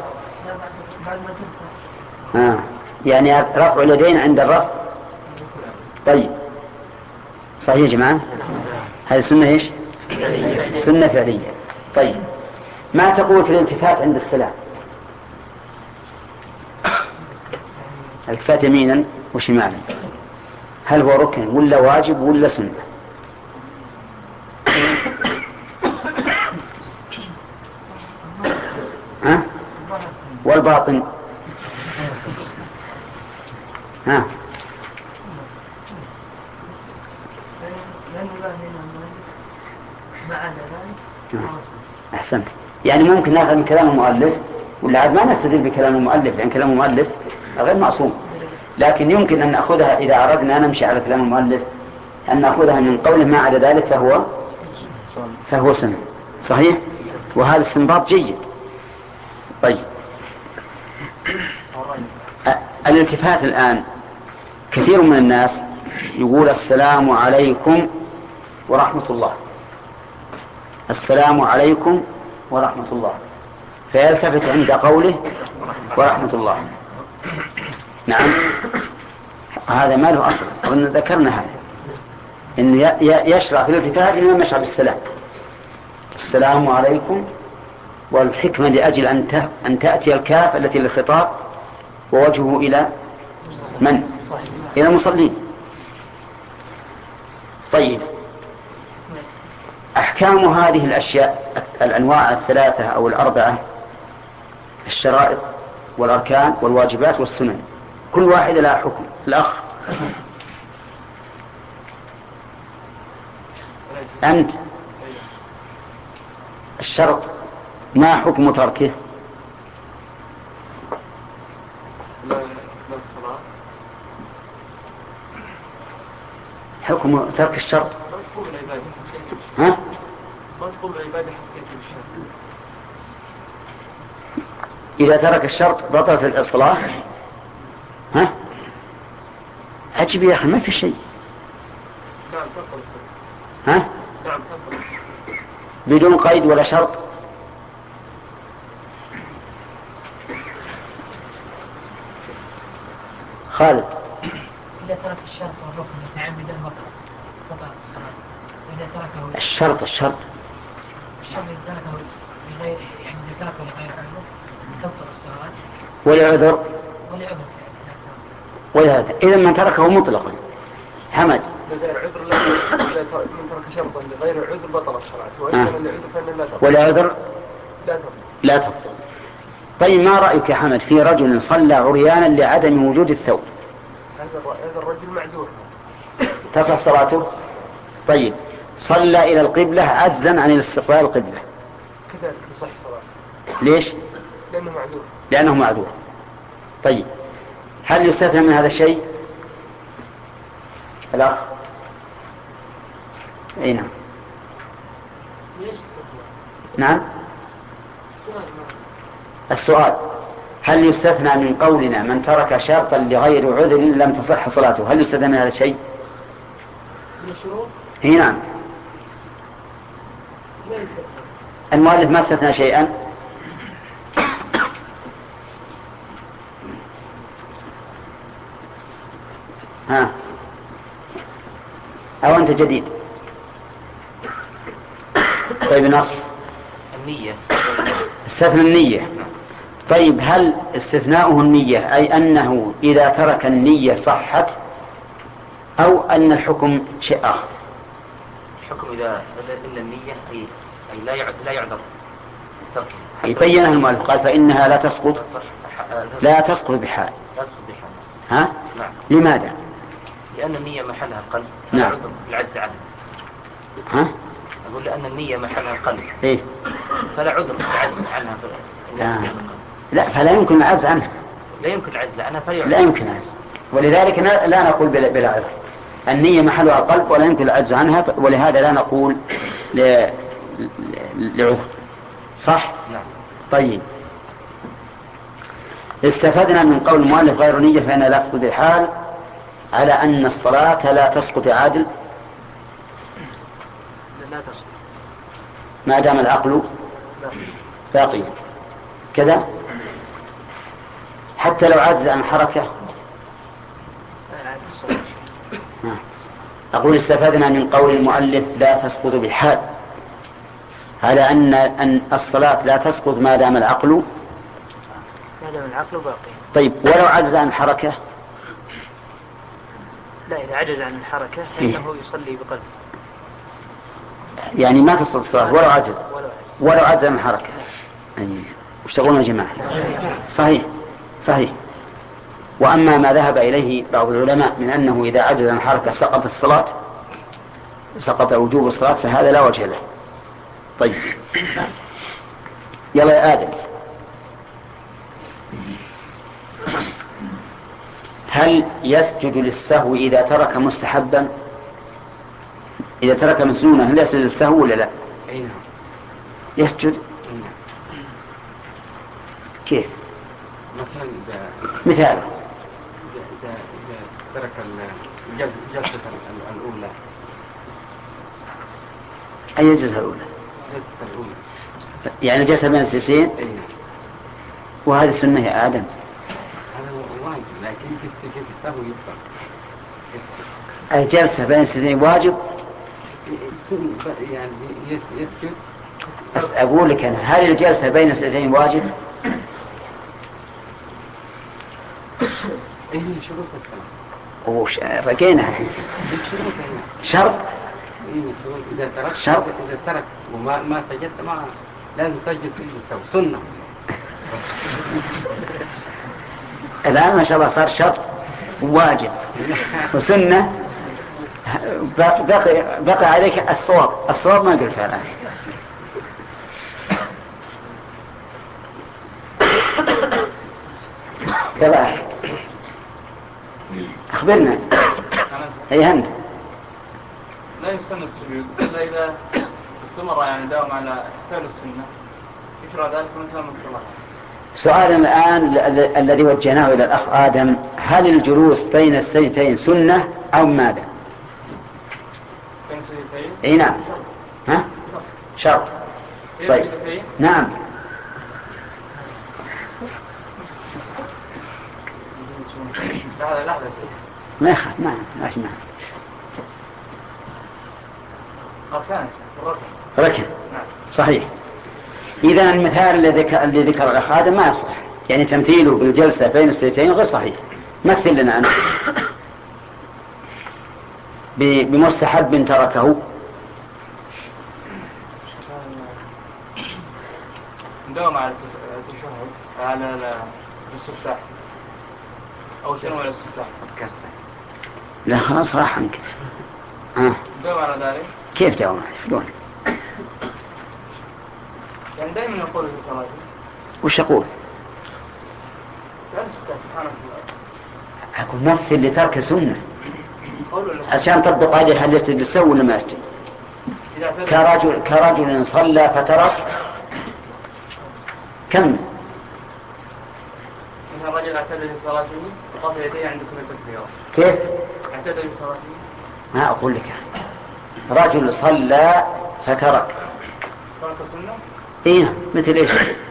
آه. يعني رفع اليدين عند الرفع. طيب صحيح يا جماعة؟ هذه سنة ايش؟ سنة فعلية. طيب ما تقول في الالتفات عند السلام؟ التفات يمينا وشمالا هل هو ركن ولا واجب ولا سنة؟ ها؟ والباطن ها؟ أحسنت. يعني ممكن نأخذ من كلام المؤلف ولا عاد ما نستدل بكلام المؤلف لأن كلام المؤلف غير معصوم، لكن يمكن أن نأخذها إذا أردنا أن نمشي على كلام المؤلف أن نأخذها من قوله ما عدا ذلك فهو فهو سنة. صحيح؟ وهذا استنباط جيد. طيب الالتفات الآن كثير من الناس يقول السلام عليكم ورحمة الله، السلام عليكم ورحمة الله، فيلتفت عند قوله ورحمة الله. نعم هذا ما له أصل، أظن ذكرنا هذا إنه يشرع في الالتفات إنما يشرع بالسلام، السلام عليكم، والحكمة لأجل أن تأتي الكاف التي للخطاب ووجهه إلى من؟ إلى المصلين. طيب أحكام هذه الأشياء الأنواع الثلاثة أو الأربعة، الشرائط والأركان والواجبات والسنن، كل واحدة لها حكم. الأخ أنت الشرط ما حكم تركه؟ حكم ترك الشرط ها؟ ما تقوم العبادة حقيقة الشرط. إذا ترك الشرط بطلت الإصلاح. ها؟ عجب يا أخي ما في شيء. نعم تفضل الصلاة. ها؟ نعم تفضل. بدون قيد ولا شرط. خالد إذا ترك الشرط والركن متعمدا بطلت الصلاة. وإذا تركه الشرط الشرط الشرط إذا تركه لغير يعني إذا تركه لغير عذر تبطل الصلاة. ولا عذر ولا عذر ولا هذا. إذا من تركه مطلقا. حمد لغير عذر لا من ترك شرطا لغير عذر بطل الصلاة. وإذا آه. كان لعذر فإنه لا تبطل. ولا عذر لا تبطل. لا تبطل. طيب ما رأيك يا حمد في رجل صلى عريانا لعدم وجود الثوب؟ هذا الرجل معذور. تصح صلاته؟ طيب صلى إلى القبلة عجزا عن الاستقبال القبلة كذلك تصح صلاته. ليش؟ لأنه معذور. لأنه معذور. طيب هل يستثنى من هذا الشيء؟ الأخ أي نعم. نعم السؤال هل يستثنى من قولنا من ترك شرطا لغير عذر لم تصح صلاته، هل يستثنى من هذا الشيء؟ هي نعم. المؤلف ما استثنى شيئا. ها أو أنت جديد؟ طيب نصر النية استثنى النية. طيب هل استثناؤه النية أي أنه إذا ترك النية صحت، أو أن الحكم شيء آخر؟ الحكم إذا إلا النية أي أي لا يعد لا يعذر تركه. يبينها المؤلف قال فإنها لا تسقط لا تسقط بحال. لا تسقط بحال. ها؟ نعم. لماذا؟ لأن النية محلها القلب. نعم. عذر بالعجز عنها. ها؟ أقول لأن النية محلها القلب. إيه؟ فلا عذر بالعجز عنها. لا. لا فلا يمكن العجز عنها. لا يمكن العجز عنها فلا لا يمكن العجز، ولذلك لا نقول بلا عذر. النية محلها القلب ولا يمكن العجز عنها، ولهذا لا نقول ل... لعذر. صح؟ نعم. طيب استفدنا من قول المؤلف غير نية فإنها لا تسقط بالحال على أن الصلاة لا تسقط عادل لا تسقط ما دام العقل باقي كذا، حتى لو عجز عن حركة. أقول استفدنا من قول المؤلف لا تسقط بالحال على أن أن الصلاة لا تسقط ما دام العقل ما دام العقل باقي. طيب ولو عجز عن حركة؟ لا، إذا عجز عن الحركة فإنه يصلي بقلبه. يعني ما تسقط الصلاة ولو عجز ولو عجز عن الحركة. أي وش تقولون يا جماعة؟ صحيح صحيح. وأما ما ذهب إليه بعض العلماء من أنه إذا عجز عن الحركة سقط الصلاة سقط وجوب الصلاة فهذا لا وجه له. طيب يلا يا آدم، هل يسجد للسهو إذا ترك مستحبا؟ إذا ترك مسنونا هل يسجد للسهو ولا لا؟ أي نعم يسجد. كيف؟ مثلا إذا مثال إذا إذا ترك الجلسة الأولى. أي الجلسة الأولى؟ الجلسة الأولى يعني الجلسة بين الستين. أي نعم. وهذه سنة يا آدم. هذا واجب، لكن في السجود السهو يفضل. الجلسة بين الستين واجب. يعني يسجد. بس أقول لك أنا هل الجلسة بين السجدين واجب؟ إيه شروط الصلاة. وش رقينا شرط. إيه شروط إذا ترك شرط. إذا ترك وما ما سجدت ما لازم تسجد سجود السهو سنة. الآن ما شاء الله صار شرط واجب وسنة. بقي بقي عليك الصواب. الصواب ما قلتها الآن. كذا أخبرنا. أي أنت؟ لا يسن السجود إلا إذا استمر يعني داوم على فعل السنة يشرع ذلك من كلام الصلاة. سؤالنا الآن الذي وجهناه إلى الأخ آدم، هل الجلوس بين السجدتين سنة أو ماذا؟ بين السجدتين؟ أي نعم. ها؟ شرط. طيب نعم. لحظة لحظة ما يخاف. نعم ما في معنى. أركان الركن. ركن. صحيح. إذا المثال الذي ذكر الأخ آدم ما يصح، يعني تمثيله بالجلسة بين السجدتين غير صحيح. مثل لنا عنه بمستحب تركه. نداوم على التشهد على الاستفتاح أو شنو على الاستفتاح. لا خلاص راح عنك. آه. نداوم على ذلك. كيف داوم عليه؟ شلون؟ يعني دائما نقول في صلاتي. وش أقول؟ سبحان الله. أقول مثل لترك سنة عشان تطبق عليه هل يسجد للسهو ولا ما يسجد. كرجل كرجل صلى فترك كم؟ مثلا رجل اعتدل في صلاته وقف يديه عند كل تكبيرة. كيف؟ اعتدل في صلاته. ما أقول لك رجل صلى فترك. ترك سنة؟ إيه مثل إيش؟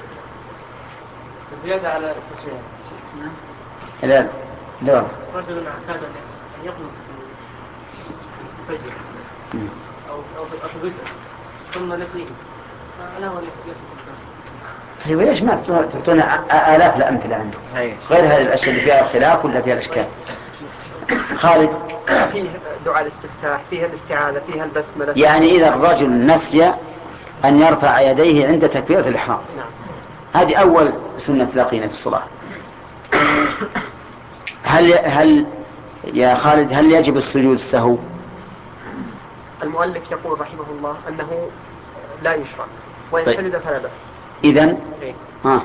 زيادة على التسوية. لا لا. رجل اعتاد أن يقنط في الفجر أو أو في الجزء ثم نسيه. لا هو ليس ليس طيب ليش ما تعطونا آلاف الأمثلة عندكم غير هذه الأشياء اللي فيها الخلاف ولا فيها الإشكال؟ خالد. فيه دعاء الاستفتاح، فيها الاستعاذة، فيها البسملة. يعني إذا الرجل نسي أن يرفع يديه عند تكبيرة الإحرام. نعم. هذه أول سنة تلاقينا في الصلاة. هل هل يا خالد هل يجب السجود السهو؟ المؤلف يقول رحمه الله أنه لا يشرع وإن طيب. سجد فلا بأس. إذن إيه؟ ها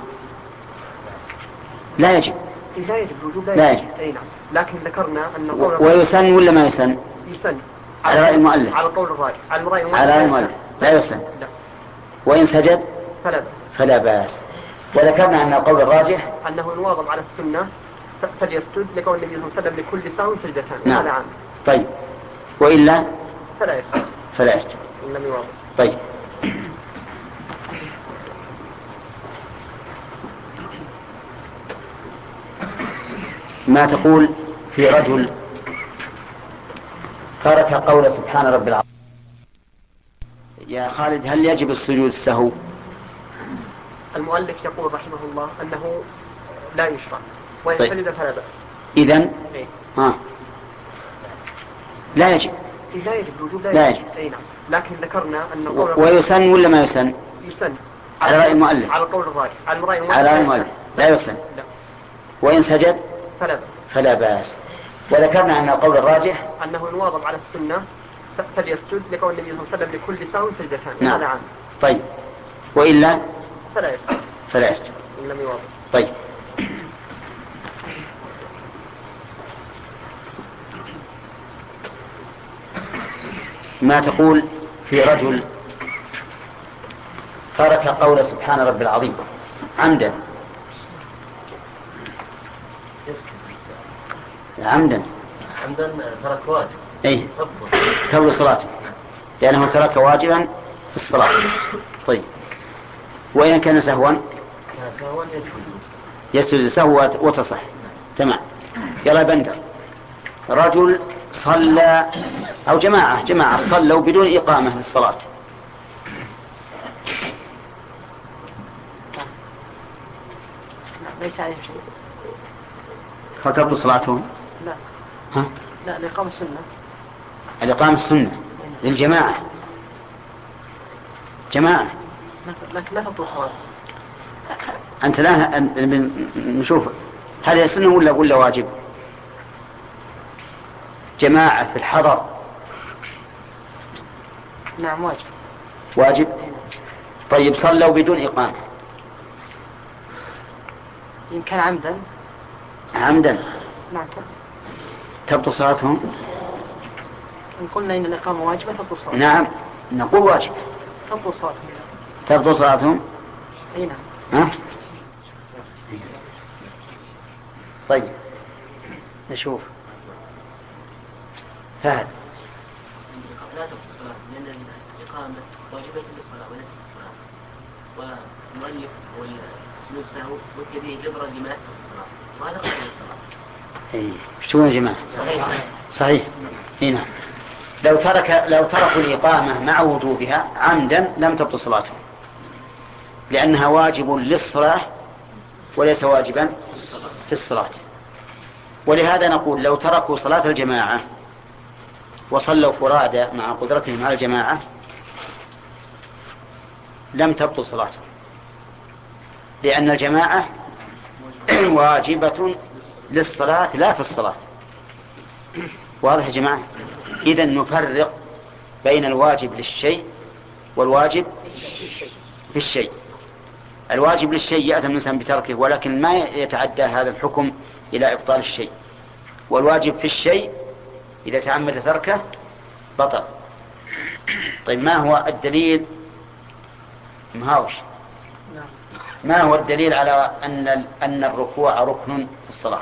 لا يجب. لا يجب الوجوب لا, لا يجب. يجب. أي نعم. لكن ذكرنا أن قول ويسن ولا ما يسن؟ يسن على رأي المؤلف. على قول الراجح. على رأي المؤلف. على رأي المؤلف لا يسن. لا. وإن سجد فلا بأس. فلا بأس. وذكرنا أن القول الراجح أنه الواظب على السنة فليسجد لقول النبي صلى الله عليه وسلم لكل ساو سجدتان. نعم. هذا عام. طيب وإلا فلا يسجد. فلا يسجد. إن لم يواظب. طيب ما تقول في رجل ترك قول سبحان رب العظيم؟ يا خالد هل يجب السجود السهو؟ المؤلف يقول رحمه الله أنه لا يشرع وإن طيب. سجد فلا بأس. إذن إيه؟ ها لا يجب. لا يجب الوجوب لا, لا يجب. يجب. أي نعم. لكن ذكرنا أن قول ويسن ولا ما يسن؟ يسن على رأي المؤلف. على قول الراجح. على رأي المؤلف. على رأي المؤلف لا يسن. لا. وإن سجد فلا بأس. فلا بأس. وذكرنا أن القول الراجح أنه الواظب على السنة فليسجد لقول النبي صلى الله عليه وسلم لكل ساو سجدتان. نعم. هذا عام. طيب وإلا فلا يسجد. فلا يسجد. إن لم يواظب. طيب ما تقول في رجل ترك قول سبحان رب العظيم عمدا عمدا عمدا ترك واجب. اي تبطل صلاته لأنه ترك واجبا في الصلاة. طيب وإن كان سهوا سهوا يسجد يسجد سهوا وتصح. تمام. يلا بندر رجل صلى أو جماعة جماعة صلوا بدون إقامة للصلاة ليس عليهم شيء. فتبطل صلاتهم؟ لا. ها؟ لا الإقامة السنة. الإقامة السنة للجماعة جماعة. لكن لا تبطل صلاة. أنت الآن نشوف هل هي سنة ولا ولا واجب؟ جماعة في الحضر. نعم واجب. واجب. طيب صلوا بدون إقامة. إن كان عمدا. عمدا. نعم. تبطل صلاتهم؟ إن قلنا إن الإقامة واجبة تبطل صلاتهم. نعم نقول واجب. تبطل صلاتهم. تبطل صلاتهم؟ أي نعم. ها؟ طيب نشوف فهد. لا تبطل الصلاة لأن الإقامة واجبة للصلاة وليست للصلاة. والمؤلف والسجود السهو أتي به جبرا لما يحصل في الصلاة وهذا خارج الصلاة. اي شو يا جماعة؟ صحيح صحيح. صحيح. هنا لو ترك لو تركوا الإقامة مع وجوبها عمدا لم تبطل صلاتهم لأنها واجب للصلاة وليس واجبا في الصلاة. ولهذا نقول لو تركوا صلاة الجماعة وصلوا فرادى مع قدرتهم على الجماعة لم تبطل صلاتهم لأن الجماعة واجبة للصلاة لا في الصلاة. واضح يا جماعة؟ إذن نفرق بين الواجب للشيء والواجب في الشيء. الواجب للشيء يأثم الإنسان بتركه ولكن ما يتعدى هذا الحكم إلى إبطال الشيء. والواجب في الشيء إذا تعمد تركه بطل. طيب ما هو الدليل مهاوش ما هو الدليل على أن أن الركوع ركن في الصلاة؟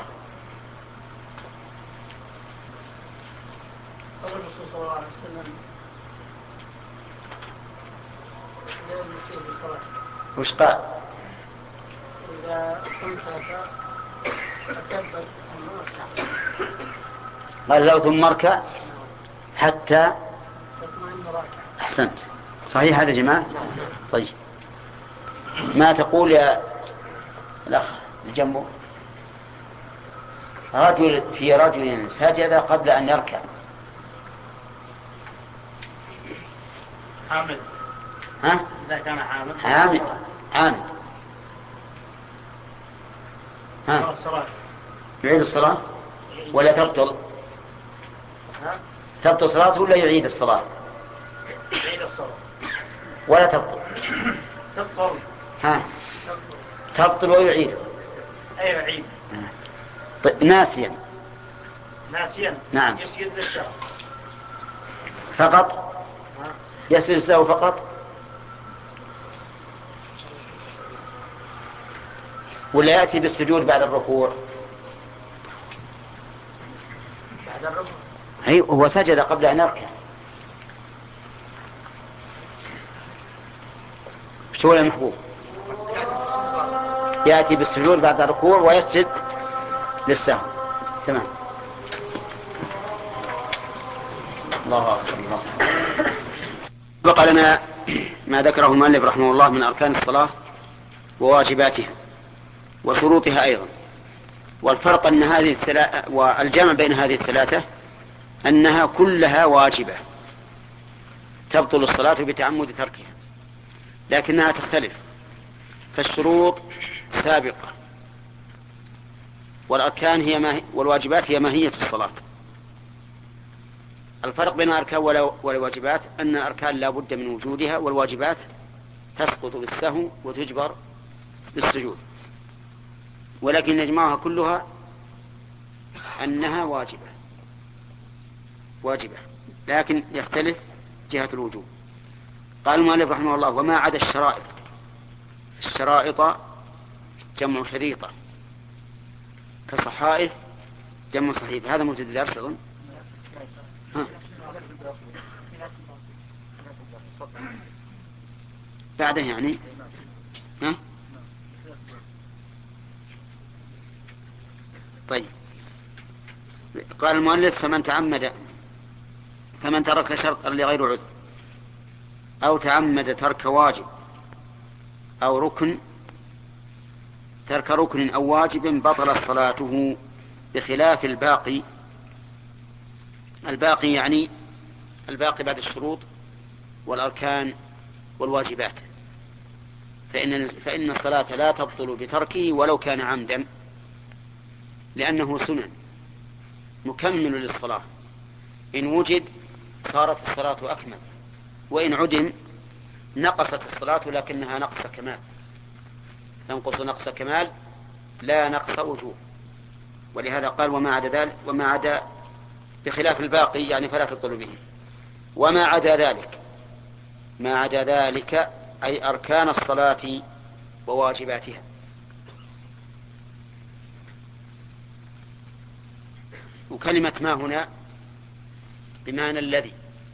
قال الرسول صلى الله عليه وسلم يوم المسيح في الصلاة وش قال؟ إذا قمت فكبر ثم اركع. قال لو ثم اركع حتى تطمئن راكع. أحسنت. صحيح هذا يا جماعة؟ طيب ما تقول يا الأخ الجنبه؟ رجل في رجل سجد قبل أن يركع. حامد. ها؟ إذا كان حامد. حامد. حامد. ها؟ الصلاة. يعيد الصلاة ولا تبطل؟ ها؟ تبطل صلاته ولا يعيد الصلاة؟ يعيد الصلاة. ولا تبطل؟ تبطل. ها؟ تبطل ويعيد. أيوة يعيد. طيب ناسيا. ناسيا. نعم. يسجد للسهو. فقط. يسجد للسهو فقط. ولا يأتي بالسجود بعد الركوع؟ بعد الركوع. أي هو سجد قبل أن يركع. شو المحبوب؟ يأتي بالسجود بعد الركوع ويسجد للسهو. تمام. الله أكبر الله. بقى لنا ما ذكره المؤلف رحمه الله من أركان الصلاة وواجباتها وشروطها أيضا. والفرق أن هذه الثلاثة والجمع بين هذه الثلاثة أنها كلها واجبة تبطل الصلاة بتعمد تركها، لكنها تختلف. فالشروط سابقة والأركان هي ما والواجبات هي ماهية الصلاة. الفرق بين الأركان والواجبات أن الأركان لا بد من وجودها، والواجبات تسقط بالسهو وتجبر بالسجود، ولكن يجمعها كلها أنها واجبة واجبة لكن يختلف جهة الوجوب. قال المؤلف رحمه الله: وما عدا الشرائط. الشرائط جمع شريطة، كصحائف جمع صحيفة. هذا موجود الدرس أظن. ها. بعده يعني ها؟ طيب. قال المؤلف: فمن تعمد فمن ترك شرطا لغير عذر أو تعمد ترك واجب أو ركن ترك ركن أو واجب بطلت صلاته بخلاف الباقي. الباقي يعني الباقي بعد الشروط والأركان والواجبات، فإن فإن الصلاة لا تبطل بتركه ولو كان عمدا، لأنه سنن مكمل للصلاة. إن وجد صارت الصلاة أكمل، وإن عدم نقصت الصلاة لكنها نقص كمال، تنقص نقص كمال لا نقص وجوب. ولهذا قال: وما عدا ذلك وما عدا بخلاف الباقي يعني فلا تبطل به. وما عدا ذلك ما عدا ذلك أي أركان الصلاة وواجباتها. وكلمة ما هنا بمعنى الذي،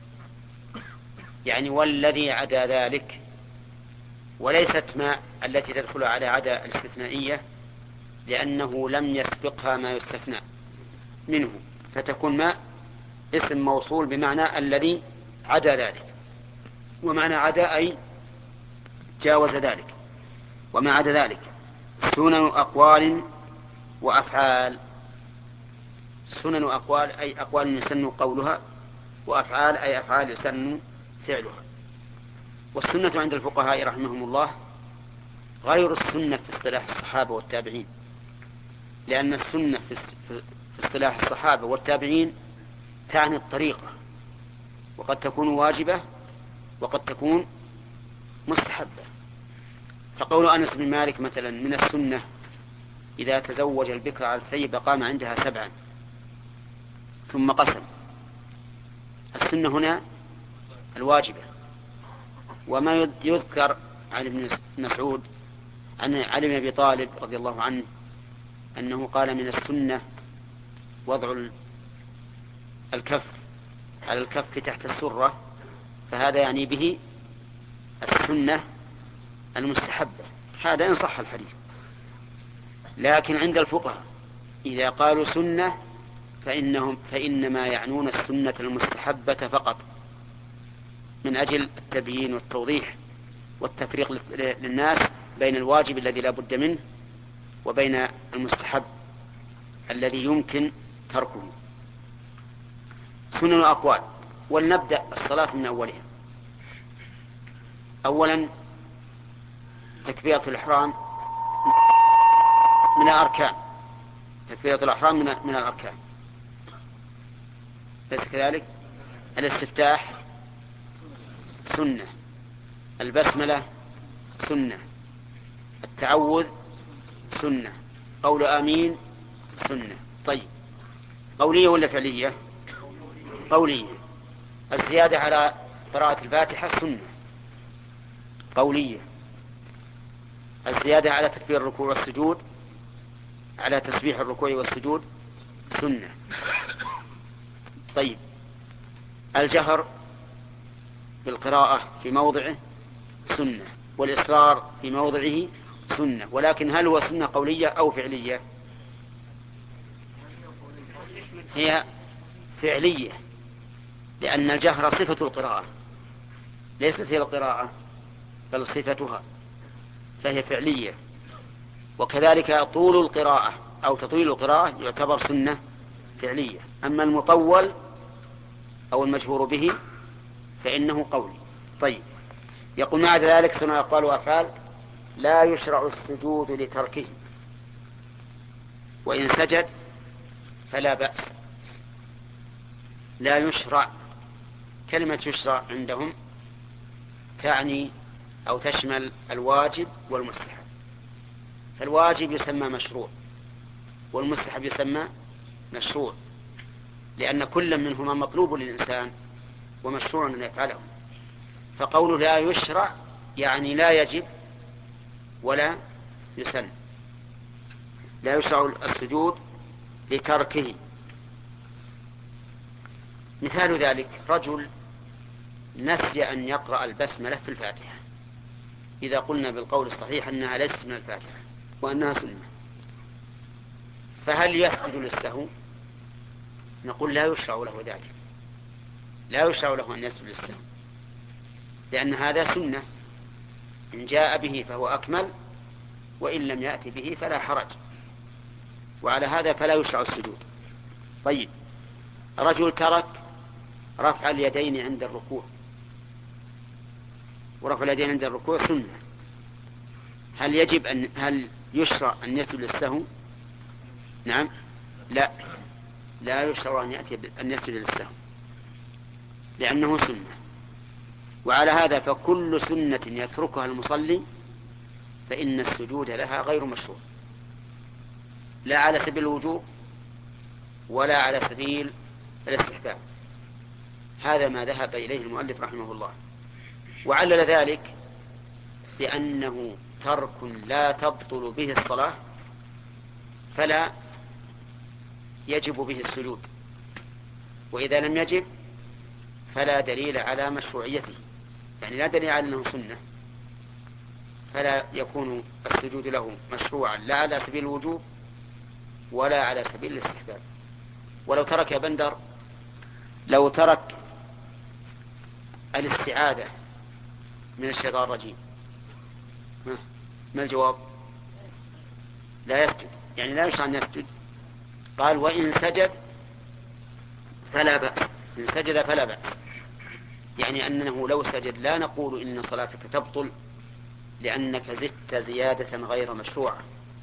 يعني والذي عدا ذلك، وليست ما التي تدخل على عدا الاستثنائية، لأنه لم يسبقها ما يستثنى منه، فتكون ما اسم موصول بمعنى الذي عدا ذلك. ومعنى عدا أي جاوز ذلك. وما عدا ذلك سنن أقوال وأفعال. سنن أقوال أي أقوال يسن قولها، وأفعال أي أفعال يسن فعلها. والسنة عند الفقهاء رحمهم الله غير السنة في اصطلاح الصحابة والتابعين، لأن السنة في اصطلاح الصحابة والتابعين تعني الطريقة، وقد تكون واجبة وقد تكون مستحبة. فقول أنس بن مالك مثلا: من السنة إذا تزوج البكر على الثيب قام عندها سبعا ثم قسم. السنة هنا الواجبة. وما يذكر عن ابن مسعود عن علي بن أبي طالب رضي الله عنه أنه قال: من السنة وضع الكف على الكف تحت السرة، فهذا يعني به السنة المستحبة. هذا إن صح الحديث. لكن عند الفقهاء إذا قالوا سنة فإنهم فإنما يعنون السنة المستحبة فقط، من أجل التبيين والتوضيح والتفريق للناس بين الواجب الذي لا بد منه وبين المستحب الذي يمكن تركه. سنن الأقوال. ولنبدأ الصلاة من أولها. أولا تكبيرة الإحرام من الأركان. تكبيرة الإحرام من من الأركان، ليس كذلك؟ الاستفتاح سنة، البسملة سنة، التعوذ سنة، قول آمين سنة. طيب، قولية ولا فعلية؟ قولية. الزيادة على قراءة الفاتحة سنة قولية. الزيادة على تكبير الركوع والسجود، على تسبيح الركوع والسجود سنة. طيب، الجهر بالقراءة في موضعه سنة، والإصرار في موضعه سنة. ولكن هل هو سنة قولية أو فعلية؟ هي فعلية، لأن الجهر صفة القراءة ليست هي القراءة بل صفتها، فهي فعلية. وكذلك طول القراءة أو تطويل القراءة يعتبر سنة فعلية. أما المطول أو المجهور به فإنه قولي. طيب، يقول مع ذلك سنة أقوال وأفعال لا يشرع السجود لتركه، وإن سجد فلا بأس. لا يشرع، كلمة يشرع عندهم تعني أو تشمل الواجب والمستحب. فالواجب يسمى مشروع والمستحب يسمى مشروع، لأن كل منهما مطلوب للإنسان ومشروع أن يفعله. فقوله لا يشرع يعني لا يجب ولا يسن. لا يشرع السجود لتركه. مثال ذلك رجل نسي أن يقرأ البسملة في الفاتحة، إذا قلنا بالقول الصحيح أنها ليست من الفاتحة وأنها سنة، فهل يسجد للسهو؟ نقول لا يشرع له ذلك، لا يشرع له أن يسجد للسهو، لأن هذا سنة، إن جاء به فهو أكمل، وإن لم يأتي به فلا حرج، وعلى هذا فلا يشرع السجود. طيب، رجل ترك رفع اليدين عند الركوع، ورفع اليدين عند الركوع سنة، هل يجب أن هل يشرع أن يسجد للسهو؟ نعم، لا لا يشرع أن يأتي أن يسجد للسهو لأنه سنة. وعلى هذا فكل سنة يتركها المصلي فإن السجود لها غير مشروع، لا على سبيل الوجوب ولا على سبيل الاستحباب. هذا ما ذهب إليه المؤلف رحمه الله، وعلل ذلك بأنه ترك لا تبطل به الصلاة فلا يجب به السجود، وإذا لم يجب فلا دليل على مشروعيته، يعني لا دليل على أنه سنة، فلا يكون السجود له مشروعا لا على سبيل الوجوب ولا على سبيل الاستحباب. ولو ترك يا بندر، لو ترك الاستعاذة من الشيطان الرجيم ما الجواب؟ لا يسجد، يعني لا يشرع أن يسجد. قال وإن سجد فلا بأس، إن سجد فلا بأس، يعني أنه لو سجد لا نقول إن صلاتك تبطل لأنك زدت زيادة غير مشروعة.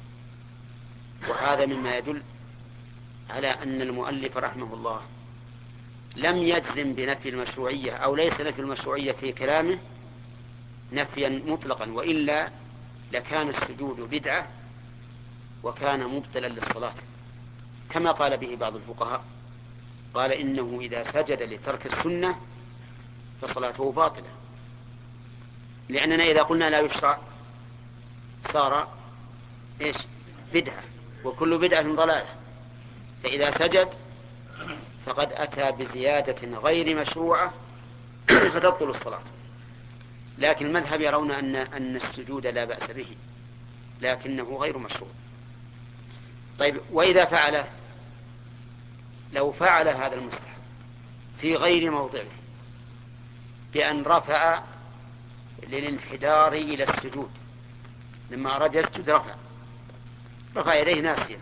وهذا مما يدل على أن المؤلف رحمه الله لم يجزم بنفي المشروعية، أو ليس نفي المشروعية في كلامه نفيا مطلقا، وإلا لكان السجود بدعة وكان مبطلا للصلاة، كما قال به بعض الفقهاء، قال إنه إذا سجد لترك السنة فصلاته باطلة، لأننا إذا قلنا لا يشرع صار إيش؟ بدعة، وكل بدعة ضلالة، فإذا سجد فقد أتى بزيادة غير مشروعة فتبطل الصلاة. لكن المذهب يرون أن أن السجود لا بأس به لكنه غير مشروع. طيب، وإذا فعل لو فعل هذا المستحب في غير موضعه بأن رفع للانحدار إلى السجود لما أراد يسجد رفع رفع يديه ناسيا،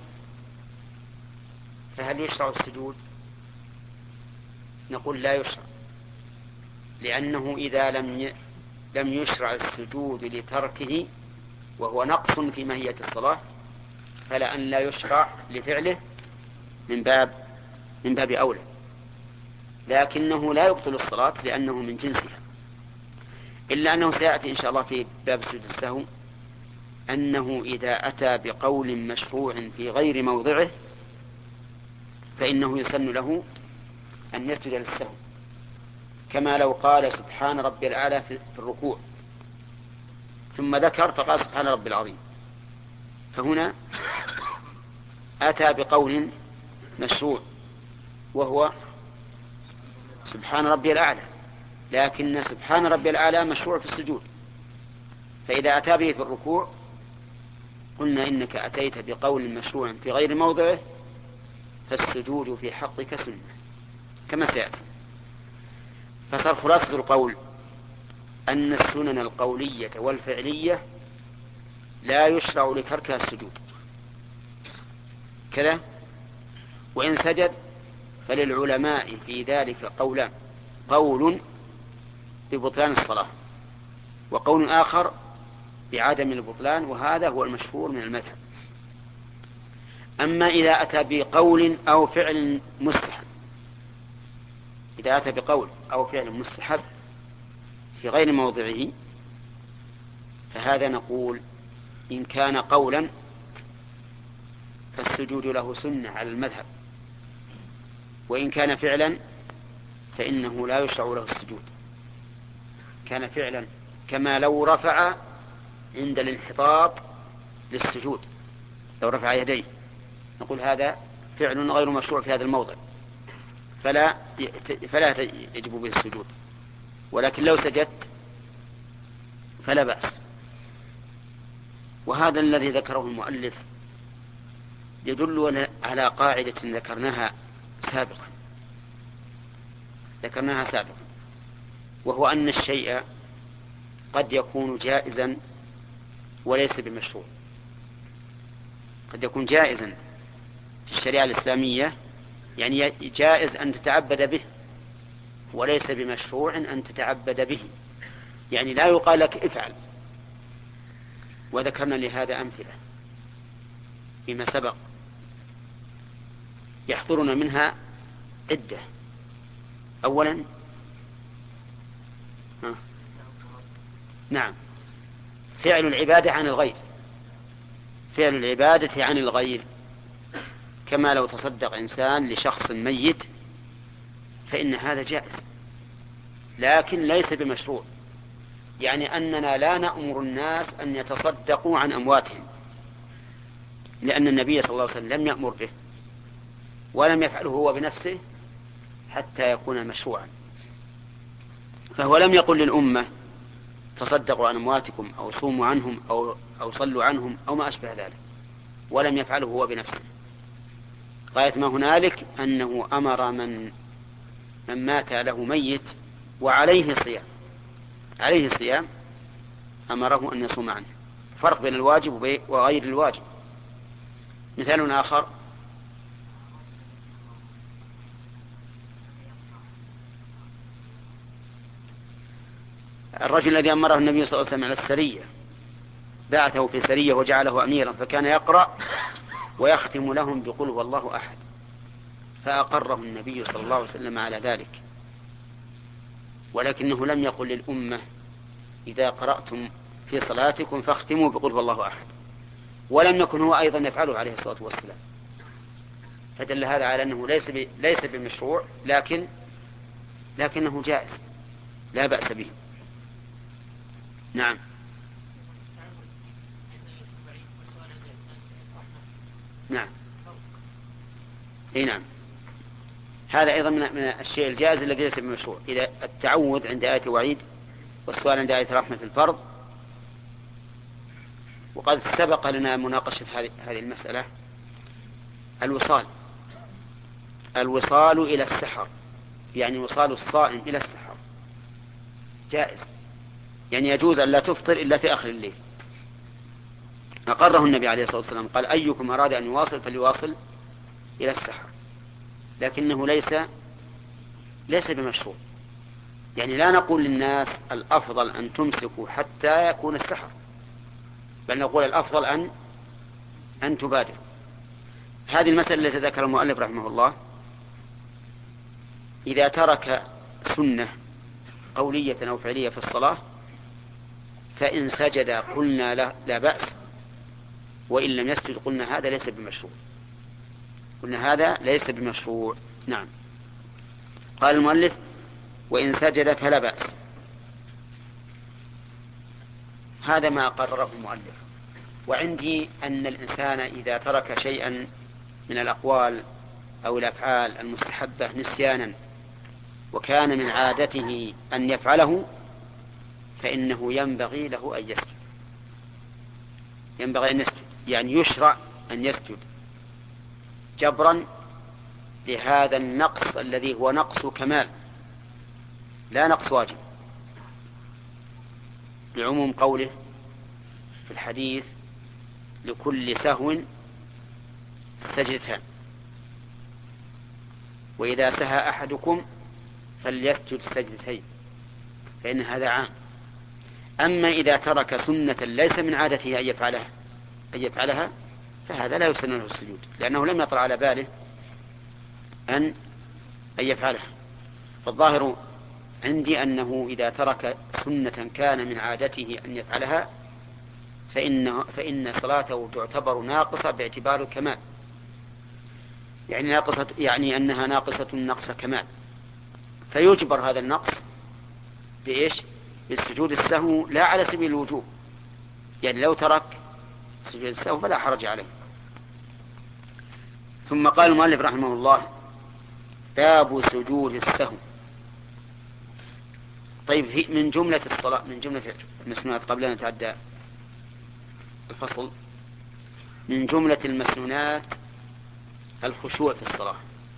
فهل يشرع السجود؟ نقول لا يشرع، لأنه إذا لم لم يشرع السجود لتركه وهو نقص في ماهية الصلاة، فلأن لا يشرع لفعله من باب من باب أولى، لكنه لا يبطل الصلاة لأنه من جنسها، إلا أنه سيأتي إن شاء الله في باب سجود السهو أنه إذا أتى بقول مشروع في غير موضعه فإنه يسن له أن يسجد للسهو، كما لو قال سبحان ربي الأعلى في الركوع ثم ذكر فقال سبحان ربي العظيم، فهنا أتى بقول مشروع وهو سبحان ربي الأعلى، لكن سبحان ربي الأعلى مشروع في السجود، فإذا أتى به في الركوع قلنا إنك أتيت بقول مشروع في غير موضعه فالسجود في حقك سنة كما سيأتي. فصار خلاصة القول أن السنن القولية والفعلية لا يشرع لتركها السجود كذا، وإن سجد فللعلماء في ذلك قولان، قول ببطلان الصلاة وقول آخر بعدم البطلان، وهذا هو المشهور من المذهب. أما إذا أتى بقول أو فعل مستحب، إذا أتى بقول أو فعل مستحب في غير موضعه فهذا نقول إن كان قولا فالسجود له سنة على المذهب، وإن كان فعلا فإنه لا يشرع له السجود. كان فعلا كما لو رفع عند الانحطاط للسجود، لو رفع يديه نقول هذا فعل غير مشروع في هذا الموضع فلا فلا يجب به السجود، ولكن لو سجدت فلا بأس. وهذا الذي ذكره المؤلف يدل على قاعدة ذكرناها سابقا ذكرناها سابقا وهو أن الشيء قد يكون جائزا وليس بمشروع. قد يكون جائزا في الشريعة الإسلامية، يعني جائز أن تتعبد به، وليس بمشروع أن تتعبد به، يعني لا يقال لك افعل. وذكرنا لهذا أمثلة فيما سبق يحضرنا منها عدة. أولا ها. نعم فعل العبادة عن الغير، فعل العبادة عن الغير كما لو تصدق إنسان لشخص ميت فإن هذا جائز، لكن ليس بمشروع، يعني أننا لا نأمر الناس أن يتصدقوا عن أمواتهم، لأن النبي صلى الله عليه وسلم لم يأمر به ولم يفعله هو بنفسه حتى يكون مشروعا. فهو لم يقل للأمة تصدقوا عن أمواتكم أو صوموا عنهم أو, أو صلوا عنهم أو ما أشبه ذلك، ولم يفعله هو بنفسه. غاية ما هنالك أنه أمر من من مات له ميت وعليه صيام عليه صيام أمره أن يصوم عنه. فرق بين الواجب وغير الواجب. مثال آخر الرجل الذي أمره النبي صلى الله عليه وسلم على السرية، بعثه في سرية وجعله أميرا، فكان يقرأ ويختم لهم بقول هو الله أحد، فأقره النبي صلى الله عليه وسلم على ذلك، ولكنه لم يقل للأمة إذا قرأتم في صلاتكم فاختموا بقول هو الله أحد، ولم يكن هو أيضا يفعله عليه الصلاة والسلام. فدل هذا على أنه ليس ليس بمشروع، لكن لكنه جائز لا بأس به. نعم نعم اي نعم هذا ايضا من الشيء الجائز الذي ليس بمشروع. اذا التعوذ عند آية وعيد والسؤال عند آية رحمة في الفرض. وقد سبق لنا مناقشة هذه المسألة. الوصال الوصال إلى السحر، يعني وصال الصائم إلى السحر جائز، يعني يجوز أن لا تفطر إلا في آخر الليل، أقره النبي عليه الصلاة والسلام، قال أيكم أراد أن يواصل فليواصل إلى السحر، لكنه ليس ليس بمشروع. يعني لا نقول للناس الأفضل أن تمسكوا حتى يكون السحر، بل نقول الأفضل أن أن تبادر. هذه المسألة التي ذكر المؤلف رحمه الله، إذا ترك سنة قولية أو فعلية في الصلاة فإن سجد قلنا لا, لا بأس، وإن لم يسجد قلنا هذا ليس بمشروع، قلنا هذا ليس بمشروع. نعم. قال المؤلف وإن سجد فلا بأس، هذا ما قرره المؤلف. وعندي أن الإنسان إذا ترك شيئا من الأقوال أو الأفعال المستحبة نسيانا وكان من عادته أن يفعله فإنه ينبغي له أن يسجد، ينبغي أن يسجد، يعني يشرع أن يسجد جبرا لهذا النقص الذي هو نقص كمال لا نقص واجب، لعموم قوله في الحديث لكل سهو سجدتان، وإذا سهى أحدكم فليسجد سجدتين، فإن هذا عام. أما إذا ترك سنة ليس من عادته أن يفعلها أن يفعلها فهذا لا يسن له السجود، لأنه لم يطرأ على باله أن أن يفعلها. فالظاهر عندي أنه إذا ترك سنة كان من عادته أن يفعلها فإن فإن صلاته تعتبر ناقصة باعتبار الكمال، يعني ناقصة، يعني أنها ناقصة نقص كمال، فيجبر هذا النقص بإيش؟ بالسجود السهو، لا على سبيل الوجوب، يعني لو ترك سجود السهو فلا حرج عليه. ثم قال المؤلف رحمه الله باب سجود السهو. طيب، من جملة الصلاة، من جملة المسنونات قبل أن نتعدى الفصل، من جملة المسنونات الخشوع في الصلاة،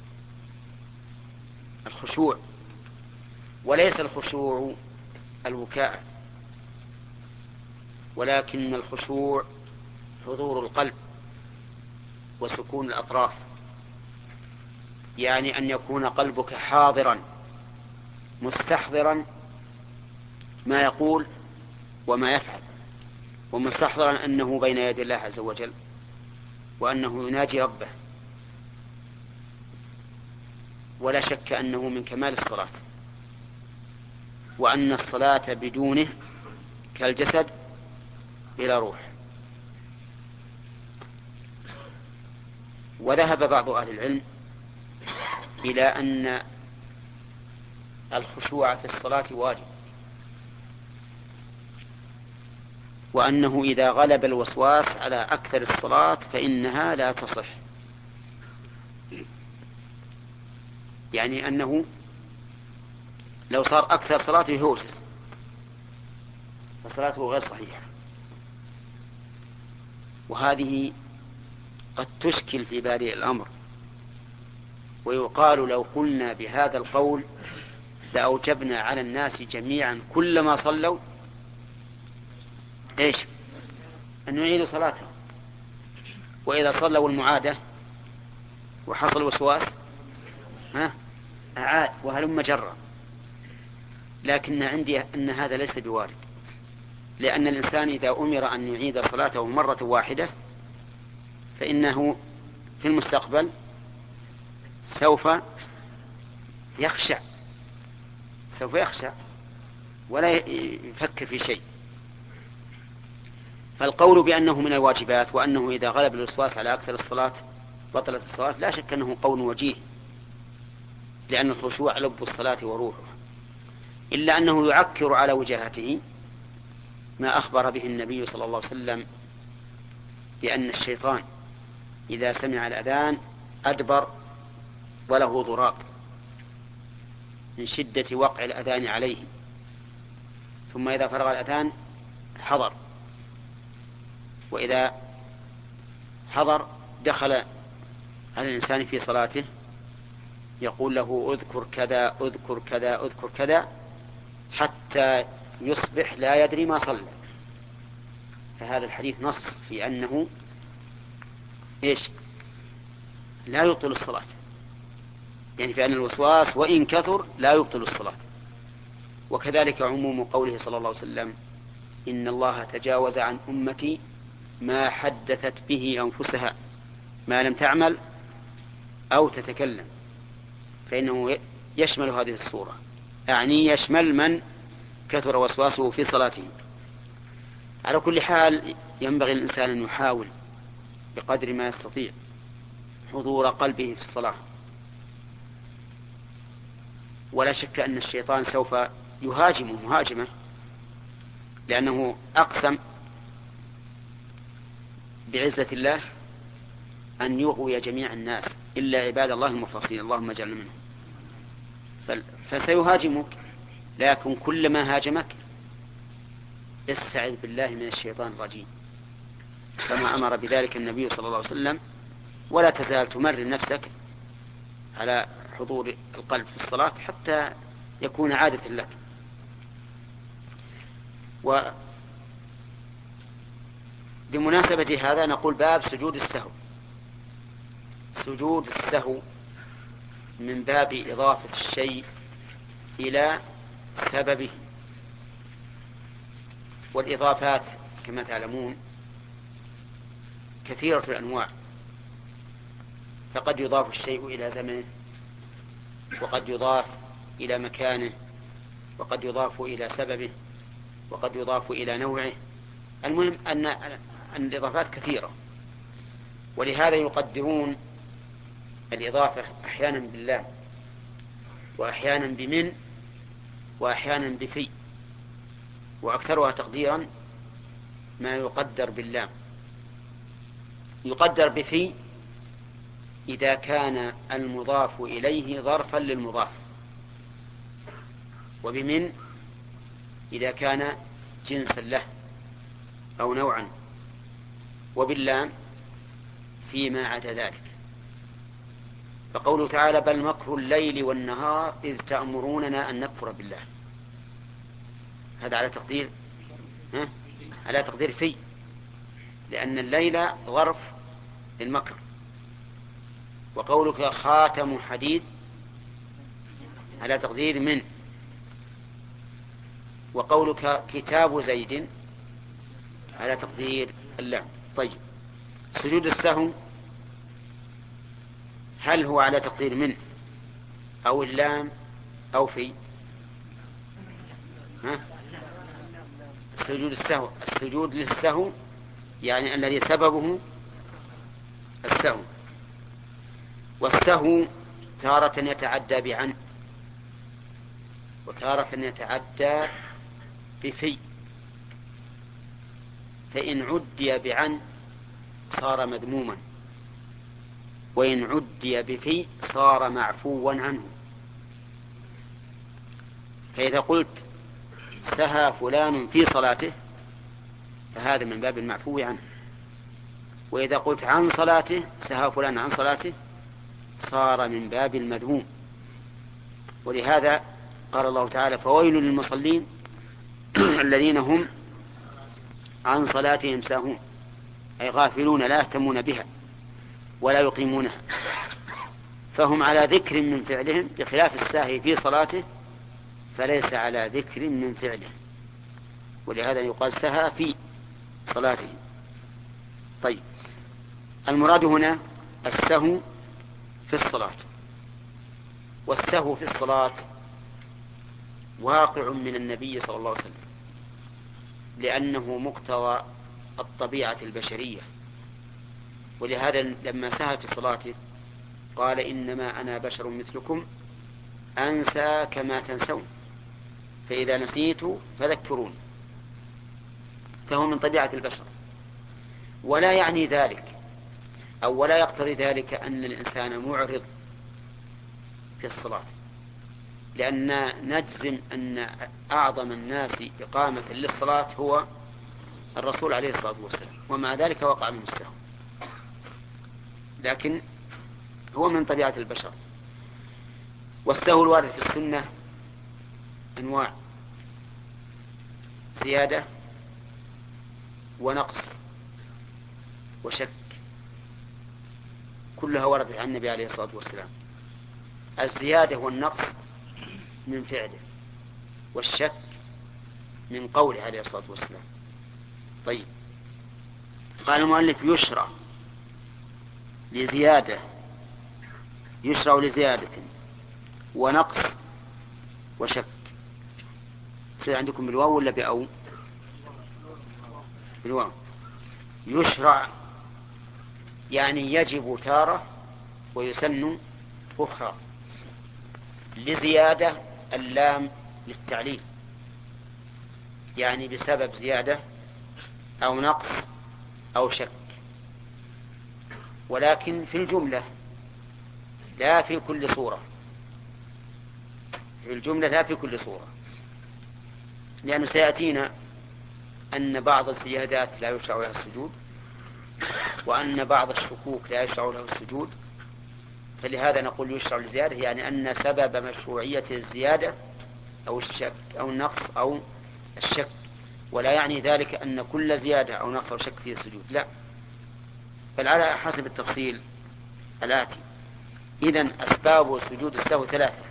الخشوع، وليس الخشوع البكاء، ولكن الخشوع حضور القلب وسكون الأطراف، يعني أن يكون قلبك حاضرا مستحضرا ما يقول وما يفعل، ومستحضرا أنه بين يدي الله عز وجل وأنه يناجي ربه. ولا شك أنه من كمال الصلاة، وأن الصلاة بدونه كالجسد بلا روح. وذهب بعض أهل العلم إلى أن الخشوع في الصلاة واجب، وأنه إذا غلب الوسواس على أكثر الصلاة فإنها لا تصح، يعني أنه لو صار أكثر صلاته يهوجس فصلاته غير صحيحة، وهذه قد تشكل في بادئ الأمر. ويقال لو قلنا بهذا القول لأوجبنا على الناس جميعا كلما صلوا إيش؟ أن يعيدوا صلاتهم، وإذا صلوا المعادة وحصل وسواس ها أعاد وهلم جرا. لكن عندي أن هذا ليس بوارد، لأن الإنسان إذا أمر أن يعيد صلاته مرة واحدة فإنه في المستقبل سوف يخشع سوف يخشع ولا يفكر في شيء. فالقول بأنه من الواجبات وأنه إذا غلب الوسواس على أكثر الصلاة بطلت الصلاة لا شك أنه قول وجيه، لأن الخشوع لب الصلاة وروحه، إلا أنه يعكر على وجاهته ما أخبر به النبي صلى الله عليه وسلم بأن الشيطان إذا سمع الأذان أدبر وله ضراط من شدة وقع الأذان عليه، ثم إذا فرغ الأذان حضر، وإذا حضر دخل على الإنسان في صلاته يقول له اذكر كذا اذكر كذا اذكر كذا حتى يصبح لا يدري ما صلى. فهذا الحديث نص في أنه إيش لا يبطل الصلاة، يعني في أن الوسواس وإن كثر لا يبطل الصلاة. وكذلك عموم قوله صلى الله عليه وسلم إن الله تجاوز عن أمتي ما حدثت به أنفسها ما لم تعمل أو تتكلم، فإنه يشمل هذه الصورة، يعني يشمل من كثر وسواسه في صلاته. على كل حال ينبغي الإنسان أن يحاول بقدر ما يستطيع حضور قلبه في الصلاة، ولا شك أن الشيطان سوف يهاجم مهاجمة، لأنه أقسم بعزة الله أن يغوي جميع الناس إلا عباد الله المخلصين، اللهم اجعلنا منهم. فسيهاجمك، لكن كلما هاجمك استعذ بالله من الشيطان الرجيم، كما أمر بذلك النبي صلى الله عليه وسلم. ولا تزال تمرن نفسك على حضور القلب في الصلاة حتى يكون عادة لك. وبمناسبة هذا نقول باب سجود السهو. سجود السهو من باب إضافة الشيء إلى سببه، والإضافات كما تعلمون كثيرة الأنواع، فقد يضاف الشيء إلى زمنه، وقد يضاف إلى مكانه، وقد يضاف إلى سببه، وقد يضاف إلى نوعه. المهم أن, أن الإضافات كثيرة، ولهذا يقدرون الإضافة أحيانا بالله، وأحيانا بمن، وأحيانا بفي، وأكثرها تقديرا ما يقدر بالله. يقدر بفي إذا كان المضاف إليه ظرفا للمضاف، وبمن إذا كان جنسا له أو نوعا، وباللام فيما عدا ذلك. فقوله تعالى بل مكر الليل والنهار إذ تأمروننا أن نكفر بالله، هذا على تقدير ها؟ على تقدير في، لأن الليل ظرف للمكر. وقولك خاتم حديد على تقدير من. وقولك كتاب زيد على تقدير اللام. طيب سجود السهو هل هو على تقدير من أو اللام أو في؟ ها؟ سجود السهو، السجود للسهو يعني الذي سببه السهو. والسهو تارة يتعدى بعن، وتارة يتعدى بفي، فإن عدي بعن صار مذموما، وإن عدي بفي صار معفوا عنه. فإذا قلت سهى فلان في صلاته فهذا من باب المعفو عنه، وإذا قلت عن صلاته سهى فلان عن صلاته صار من باب المذموم. ولهذا قال الله تعالى فويل للمصلين الذين هم عن صلاتهم ساهون، أي غافلون لا يهتمون بها ولا يقيمونها، فهم على ذكر من فعلهم، بخلاف الساهي في صلاته فليس على ذكر من فعله، ولهذا يقال سهى في صلاته. طيب المراد هنا السهو في الصلاة، والسهو في الصلاة واقع من النبي صلى الله عليه وسلم، لأنه مقتضى الطبيعة البشرية. ولهذا لما سهى في صلاته قال إنما أنا بشر مثلكم أنسى كما تنسون، فإذا نسيت فذكرون، فهو من طبيعة البشر. ولا يعني ذلك أو ولا يقتضي ذلك أن الإنسان معرض في الصلاة، لأن نجزم أن أعظم الناس إقامة للصلاة هو الرسول عليه الصلاة والسلام، ومع ذلك وقع منه السهو، لكن هو من طبيعة البشر. والسهو الوارد في السنة أنواع: زيادة ونقص وشك كلها وردت عن النبي عليه الصلاة والسلام. الزيادة والنقص من فعله، والشك من قوله عليه الصلاة والسلام. طيب، قال المؤلف يشرع لزيادة يشرع لزيادة ونقص وشك. في عندكم بالواو ولا بأو؟ بالواو. يشرع يعني يجب تارة ويسن أخرى. لزيادة اللام للتعليل، يعني بسبب زيادة أو نقص أو شك، ولكن في الجملة لا في كل صورة. في الجملة لا في كل صورة، لأنه سيأتينا أن بعض الزيادات لا يشرع لها السجود، وأن بعض الشكوك لا يشرع له السجود. فلهذا نقول يشرع للزيادة، يعني أن سبب مشروعية الزيادة أو الشك أو النقص أو الشك، ولا يعني ذلك أن كل زيادة أو نقص أو شك فيه السجود، لا، بل على حسب التفصيل الآتي. إذن أسباب سجود السهو ثلاثة: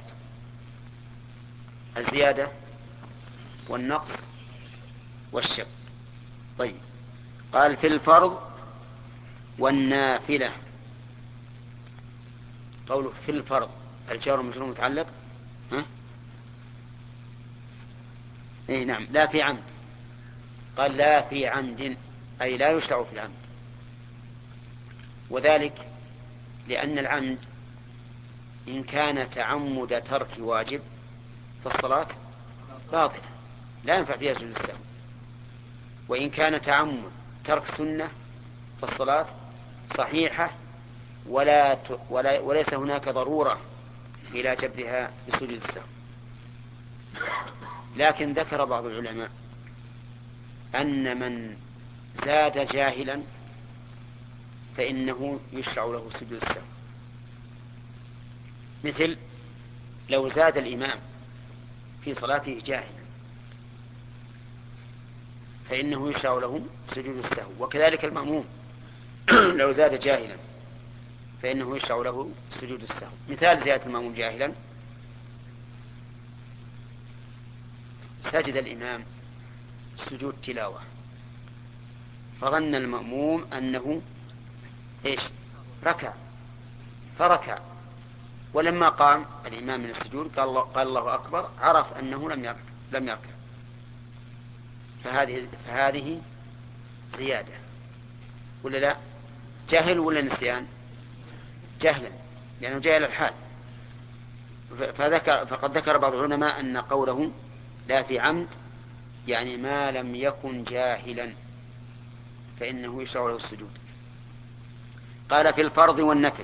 الزيادة والنقص والشك. طيب، قال في الفرض والنافلة. قوله في الفرض الجار والمجرور متعلق ها؟ إيه نعم، لا في عمد. قال لا في عمد أي لا يشرع في العمد، وذلك لأن العمد إن كان تعمد ترك واجب فالصلاة باطلة لا ينفع فيها سجود السهو، وإن كان تعمد ترك سنة فالصلاة صحيحة ولا ولا وليس هناك ضرورة إلى جبرها بسجود السهو. لكن ذكر بعض العلماء أن من زاد جاهلا فإنه يشرع له سجود السهو، مثل لو زاد الإمام في صلاته جاهلا فإنه يشرع له سجود السهو، وكذلك المأموم لو زاد جاهلا فإنه يشرع له سجود السهو. مثال زيادة المأموم جاهلا: سجد الإمام سجود تلاوة فظن المأموم أنه إيش ركع فركع، ولما قام الإمام من السجود قال الله, قال الله أكبر، عرف أنه لم يركع لم يركع فهذه فهذه زيادة ولا لا؟ جهل ولا نسيان؟ جهلا، لأنه جاهل الحال. فذكر فقد ذكر بعض العلماء أن قوله لا في عمد يعني ما لم يكن جاهلا فإنه يشرع له السجود. قال في الفرض والنفل،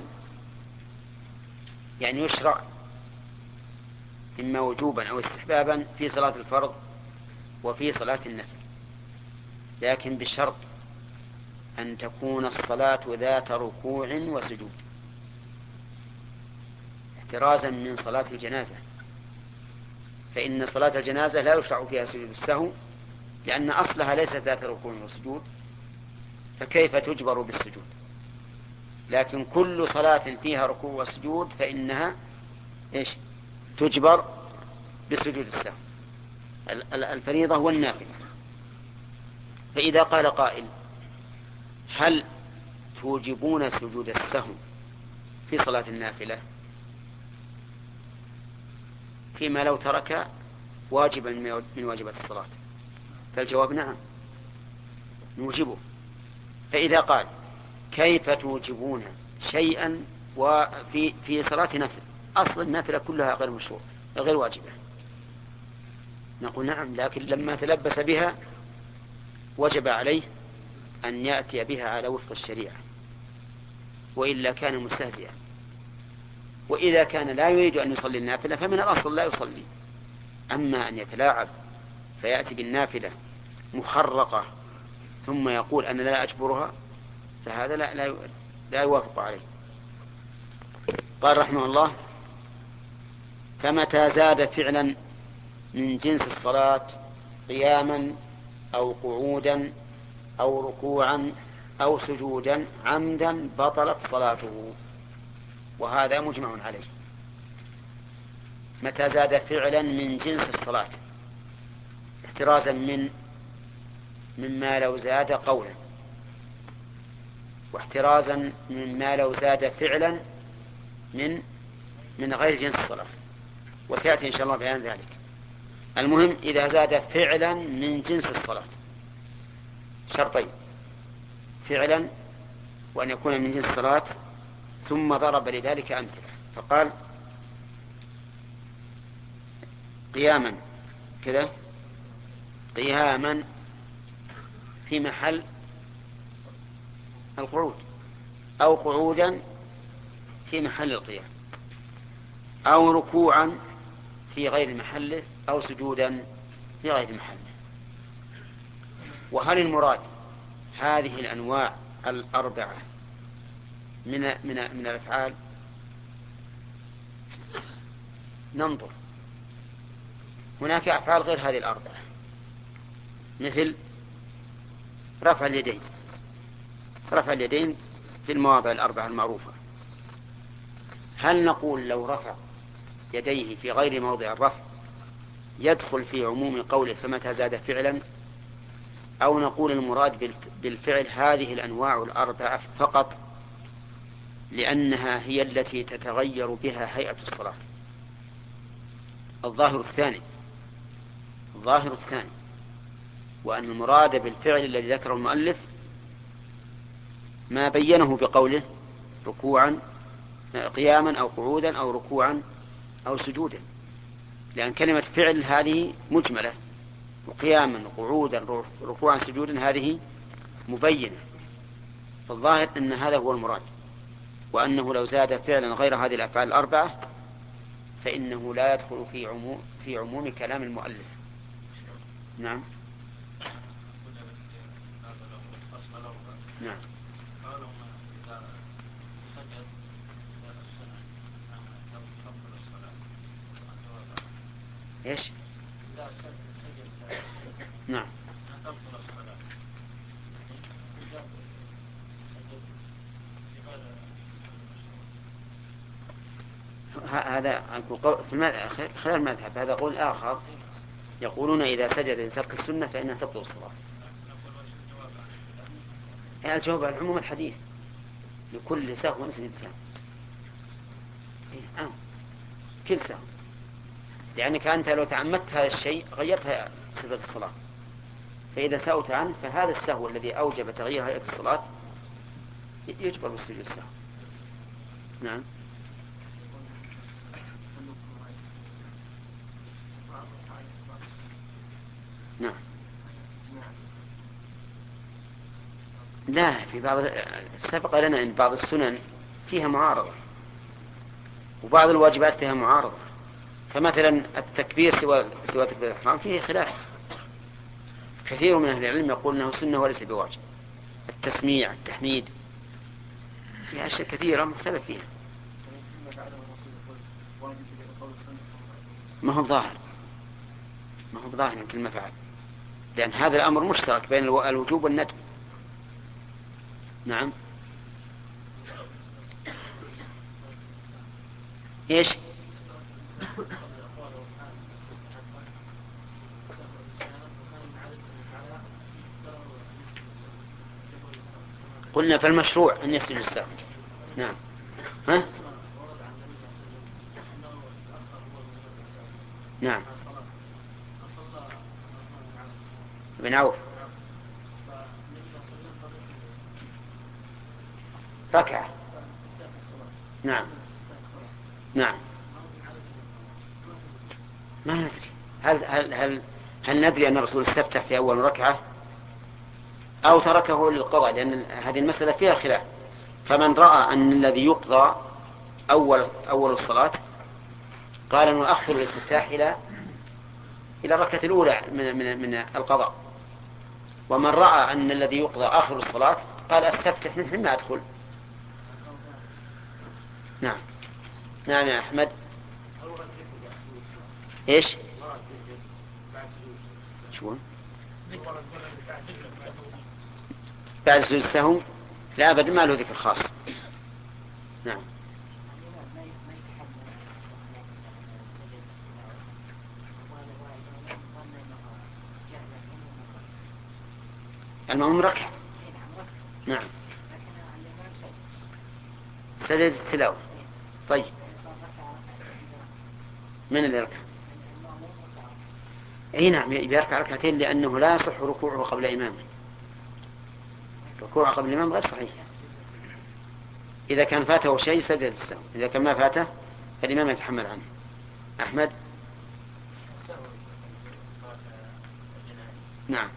يعني يشرع إما وجوبا أو استحبابا في صلاة الفرض وفي صلاة النفل، لكن بشرط أن تكون الصلاة ذات ركوع وسجود، احترازا من صلاة الجنازة، فإن صلاة الجنازة لا يشرع فيها سجود السهو لأن أصلها ليست ذات ركوع وسجود، فكيف تجبر بالسجود؟ لكن كل صلاة فيها ركوع وسجود فإنها إيش تجبر بسجود السهو، الفريضة والنافلة. فإذا قال قائل هل توجبون سجود السهو في صلاة النافلة فيما لو ترك واجبا من واجبات الصلاة؟ فالجواب نعم نوجبه. فإذا قال كيف توجبون شيئا وفي في صلاة نفل، أصل النافلة كلها غير مشروع غير واجبة، نقول نعم، لكن لما تلبس بها وجب عليه أن يأتي بها على وفق الشريعة، وإلا كان مستهزئا. وإذا كان لا يريد أن يصلي النافلة فمن الأصل لا يصلي. أما أن يتلاعب فيأتي بالنافلة مخرقة ثم يقول أنا لا أجبرها فهذا لا, لا, لا يوافق عليه. قال رحمه الله: فمتى زاد فعلا من جنس الصلاة قياما أو قعودا أو ركوعا أو سجودا عمدا بطلت صلاته، وهذا مجمع عليه. متى زاد فعلا من جنس الصلاة، احترازا من مما لو زاد قولا، واحترازا مما لو زاد فعلا من من غير جنس الصلاة، وسيأتي إن شاء الله بيان ذلك. المهم إذا زاد فعلا من جنس الصلاة، شرطين: فعلا وأن يكون من جنس الصلاة، ثم ضرب لذلك أمثلة فقال: قياما كذا، قياما في محل القعود، أو قعودا في محل القيام، أو ركوعا في غير محله، أو سجودا في غير محله. وهل المراد هذه الأنواع الأربعة من من من الأفعال؟ ننظر. هناك أفعال غير هذه الأربعة، مثل رفع اليدين. رفع اليدين في المواضع الأربعة المعروفة. هل نقول لو رفع يديه في غير موضع الرفع يدخل في عموم قوله فمتى زاد فعلا، أو نقول المراد بالفعل هذه الأنواع الأربعة فقط لأنها هي التي تتغير بها هيئة الصلاة؟ الظاهر الثاني، الظاهر الثاني وأن المراد بالفعل الذي ذكره المؤلف ما بينه بقوله ركوعا قياما أو قعودا أو ركوعا أو سجودا، لأن كلمة فعل هذه مجملة، وقياما قعودا ركوعا سجودا هذه مبينة. فالظاهر أن هذا هو المراد، وأنه لو زاد فعلا غير هذه الأفعال الأربعة فإنه لا يدخل في عموم في عموم كلام المؤلف. نعم نعم ايش؟ نعم هذا في خلال المذهب هذا قول آخر، يقولون إذا سجد لترك السنة فإنها تبطل الصلاة. يعني الجواب على عموم الحديث لكل سهو سجد سهو. آه. كل سهو، لأنك أنت لو تعمدت هذا الشيء غيرت صفة الصلاة، فإذا سأوت عنه فهذا السهو الذي أوجب تغيير هيئة الصلاة يجبر بالسجود السهو. نعم نعم لا، في بعض سبق لنا أن بعض السنن فيها معارضة، وبعض الواجبات فيها معارضة. فمثلا التكبير سوى سوى تكبير الإحرام فيه خلاف، كثير من أهل العلم يقول أنه سنة وليس بواجب. التسميع، التحميد، فيها أشياء كثيرة مختلف فيها. ما هو ظاهر ما هو ظاهر من كلمة فعل، لأن هذا الأمر مشترك بين الوجوب والندب. نعم إيش؟ قلنا فالمشروع أن يسجد السهو. نعم ها؟ نعم ابن عوف ركعة. نعم نعم ما ندري هل هل هل هل ندري أن الرسول استفتح في أول ركعة أو تركه للقضاء، لأن هذه المسألة فيها خلاف. فمن رأى أن الذي يقضى أول أول الصلاة قال نؤخر الاستفتاح إلى إلى الركعة الأولى من من من القضاء، ومن رأى أن الذي يقضى آخر الصلاة قال استفتح مثل ما أدخل. نعم نعم يا أحمد. إيش؟ شو؟ بعد سجود السهو لا أبدا ما له ذكر خاص. نعم. المأموم ركع. نعم. سجد التلاوة. طيب من اللي يركع؟ اي نعم يركع ركعتين لأنه لا يصح ركوعه قبل إمامه. ركوعه قبل الإمام غير صحيح. إذا كان فاته شيء سجد السهو، إذا كان ما فاته فالإمام يتحمل عنه. أحمد. نعم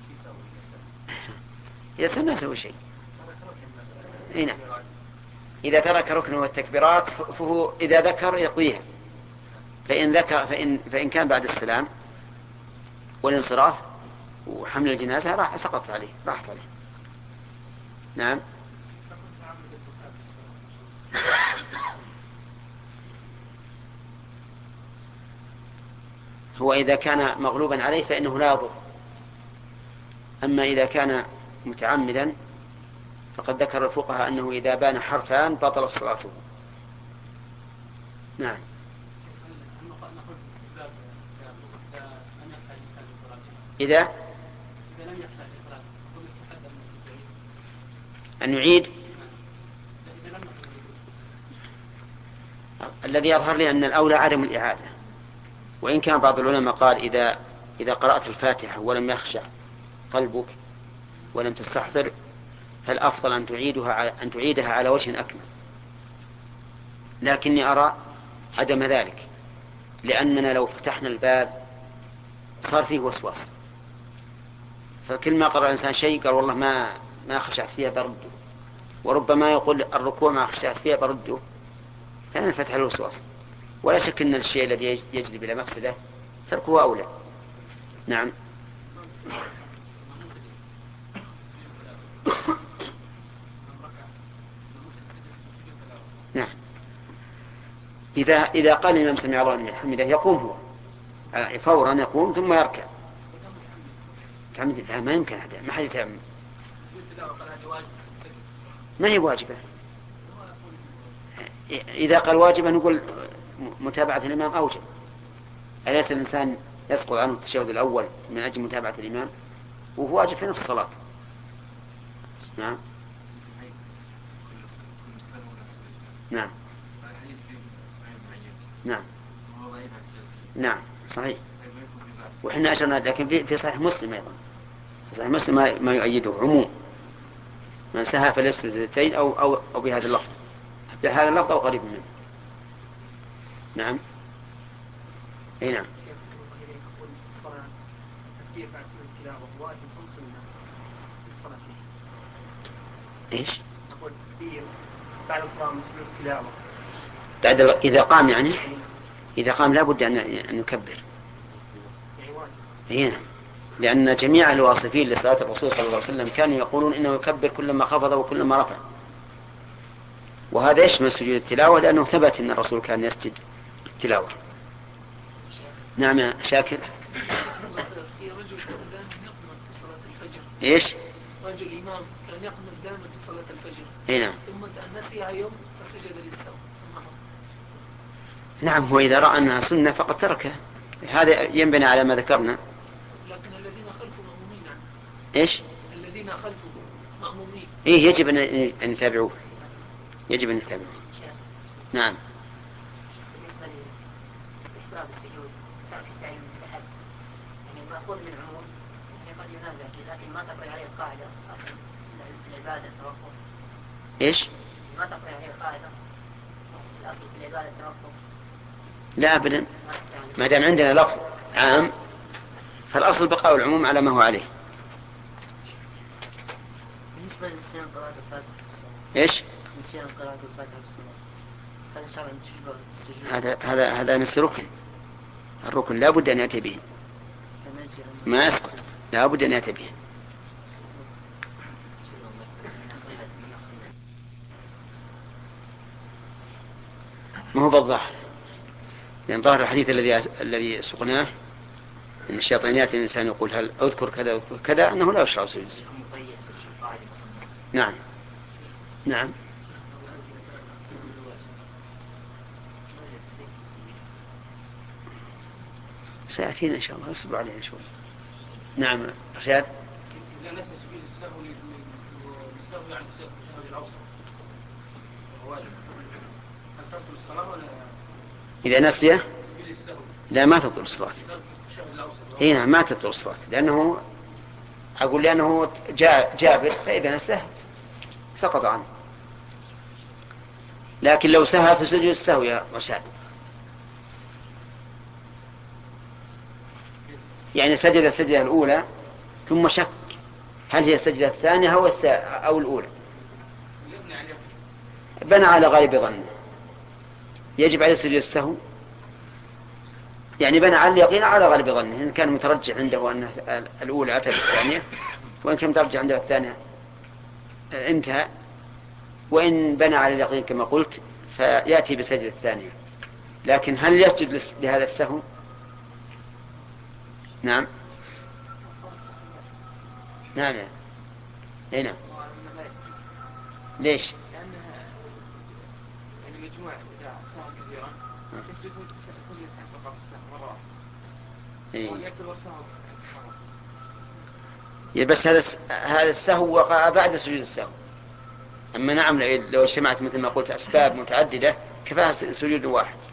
إذا ما سوى شيء. اي نعم إذا ترك ركنه والتكبيرات فهو إذا ذكر يقضيها، فإن ذكر فإن فإن كان بعد السلام والانصراف وحمل الجنازة راح سقط عليه راحت عليه. نعم. هو إذا كان مغلوبا عليه فإنه لا يضر، أما إذا كان متعمدا فقد ذكر الفقهاء أنه إذا بان حرفان بطل صلاته. نعم. إذا أن يعيد الذي يظهر لي أن الأولى عدم الإعادة، وإن كان بعض العلماء قال إذا إذا قرأت الفاتحة ولم يخشع قلبك ولم تستحضر فالأفضل أن تعيدها أن تعيدها على وجه أكمل، لكني أرى عدم ذلك، لأننا لو فتحنا الباب صار فيه وسواس، فكل ما قرأ الإنسان شيء قال والله ما ما خشعت فيها برده، وربما يقول الركوع ما خشعت فيها برده، فإن فتح الوسواس. ولا شك أن الشيء الذي يجلب إلى مفسدة تركه أولى. نعم. نعم. إذا إذا قال الإمام سمع الله لمن حمده يقوم هو فورا، يقوم ثم يركع. لا ما يمكن حدا ما حد يتعمد. ما هي واجبة. إذا قال واجبة نقول متابعة الإمام أوجب. أليس الإنسان يسقط عنه التشهد الأول من أجل متابعة الإمام وهو واجب في نفس الصلاة؟ نعم. نعم. نعم. نعم صحيح. وحنا أشرنا لكن في في صحيح مسلم أيضا، في صحيح مسلم ما, ما يؤيده عموم من سهى فليسجد سجدتين أو أو أو بهذا اللفظ، بهذا اللفظ أو قريب منه. نعم. أي نعم. إيش؟ بعد القيام سجود التلاوة. بعد إذا قام يعني إذا قام لا بد أن أن يكبر. هنا لأن جميع الواصفين لصلاة الرسول صلى الله عليه وسلم كانوا يقولون إنه يكبر كلما خفض وكلما رفع، وهذا يشمل سجود التلاوة لأنه ثبت أن الرسول كان يسجد التلاوة. نعم يا شاكر. في رجل كان يقنط في صلاة الفجر. إيش؟ رجل إمام كان يقنط دائما في صلاة الفجر. إيه نعم. ثم نسيها يوم فسجد للسهو. نعم هو إذا رأى أنها سنة فقد تركها، هذا ينبني على ما ذكرنا. لكن الذين خلفه مأمومين عنه. إيش؟ الذين خلفه مأمومين. إيه يجب أن أن يتابعوه، يجب أن يتابعوه. نعم. بالنسبة لاستحباب السجود ترك التعليم مستحب، يعني مأخوذ من عموم يعني قد ينازع فيه، لكن ما تقضي عليه القاعدة أصلا العبادة التوقف. إيش؟ ما تقضي عليه القاعدة الأصل في العبادة التوقف. لا أبدا، ما دام عندنا لفظ عام فالأصل بقاء العموم على ما هو عليه. بالنسبة لنسيان قراءة الفاتحة في الصلاة. إيش؟ نسيان قراءة الفاتحة في الصلاة. هذا شرعا تشبه السجود. هذا هذا هذا نفس ركن. الركن لا بد أن يأتي به. ما يسقط، لا بد أن يأتي به. ما هو بالظاهر، لأن ظاهر الحديث الذي الذي سقناه أن الشيطان يأتي الإنسان يقول هل أذكر كذا أذكر كذا أنه لا يشرع سجود السهو. نعم نعم سيأتينا إن شاء الله، اصبر علينا شوي. نعم رشاد. إذا نسي سبيل السهو للسهو يعني السهو الأوسط وهو واجب، هل تبطل الصلاة ولا؟ إذا نسي سبيل السهو لا ما تبطل الصلاة. اي نعم ما تبطل الصلاة، لأنه أقول لأنه جاء جابر فإذا نسيه سقط عنه. لكن لو سهى في سجود السهو يا رشاد، يعني سجد السجدة الأولى ثم شك هل هي السجدة الثانية أو, أو الأولى، بنى على غالب ظنه، يجب عليه سجود السهو، يعني بنى على اليقين على غالب ظنه، إن كان مترجح عنده أن الأولى أتى بالثانية، وإن كان مترجح عنده الثانية انتهى، وإن بنى على اليقين كما قلت فيأتي بسجدة الثانية. لكن هل يسجد لهذا السهو؟ نعم نعم اي نعم. ليش؟ لأن يعني مجموع إذا سهل كثيرا يسجد سجد فقط السهو مرة واحدة ويعتبر سهو. بس هذا هذا السهو وقع بعد سجود السهو. أما نعم لو اجتمعت مثل ما قلت أسباب متعددة كفاها سجود واحد.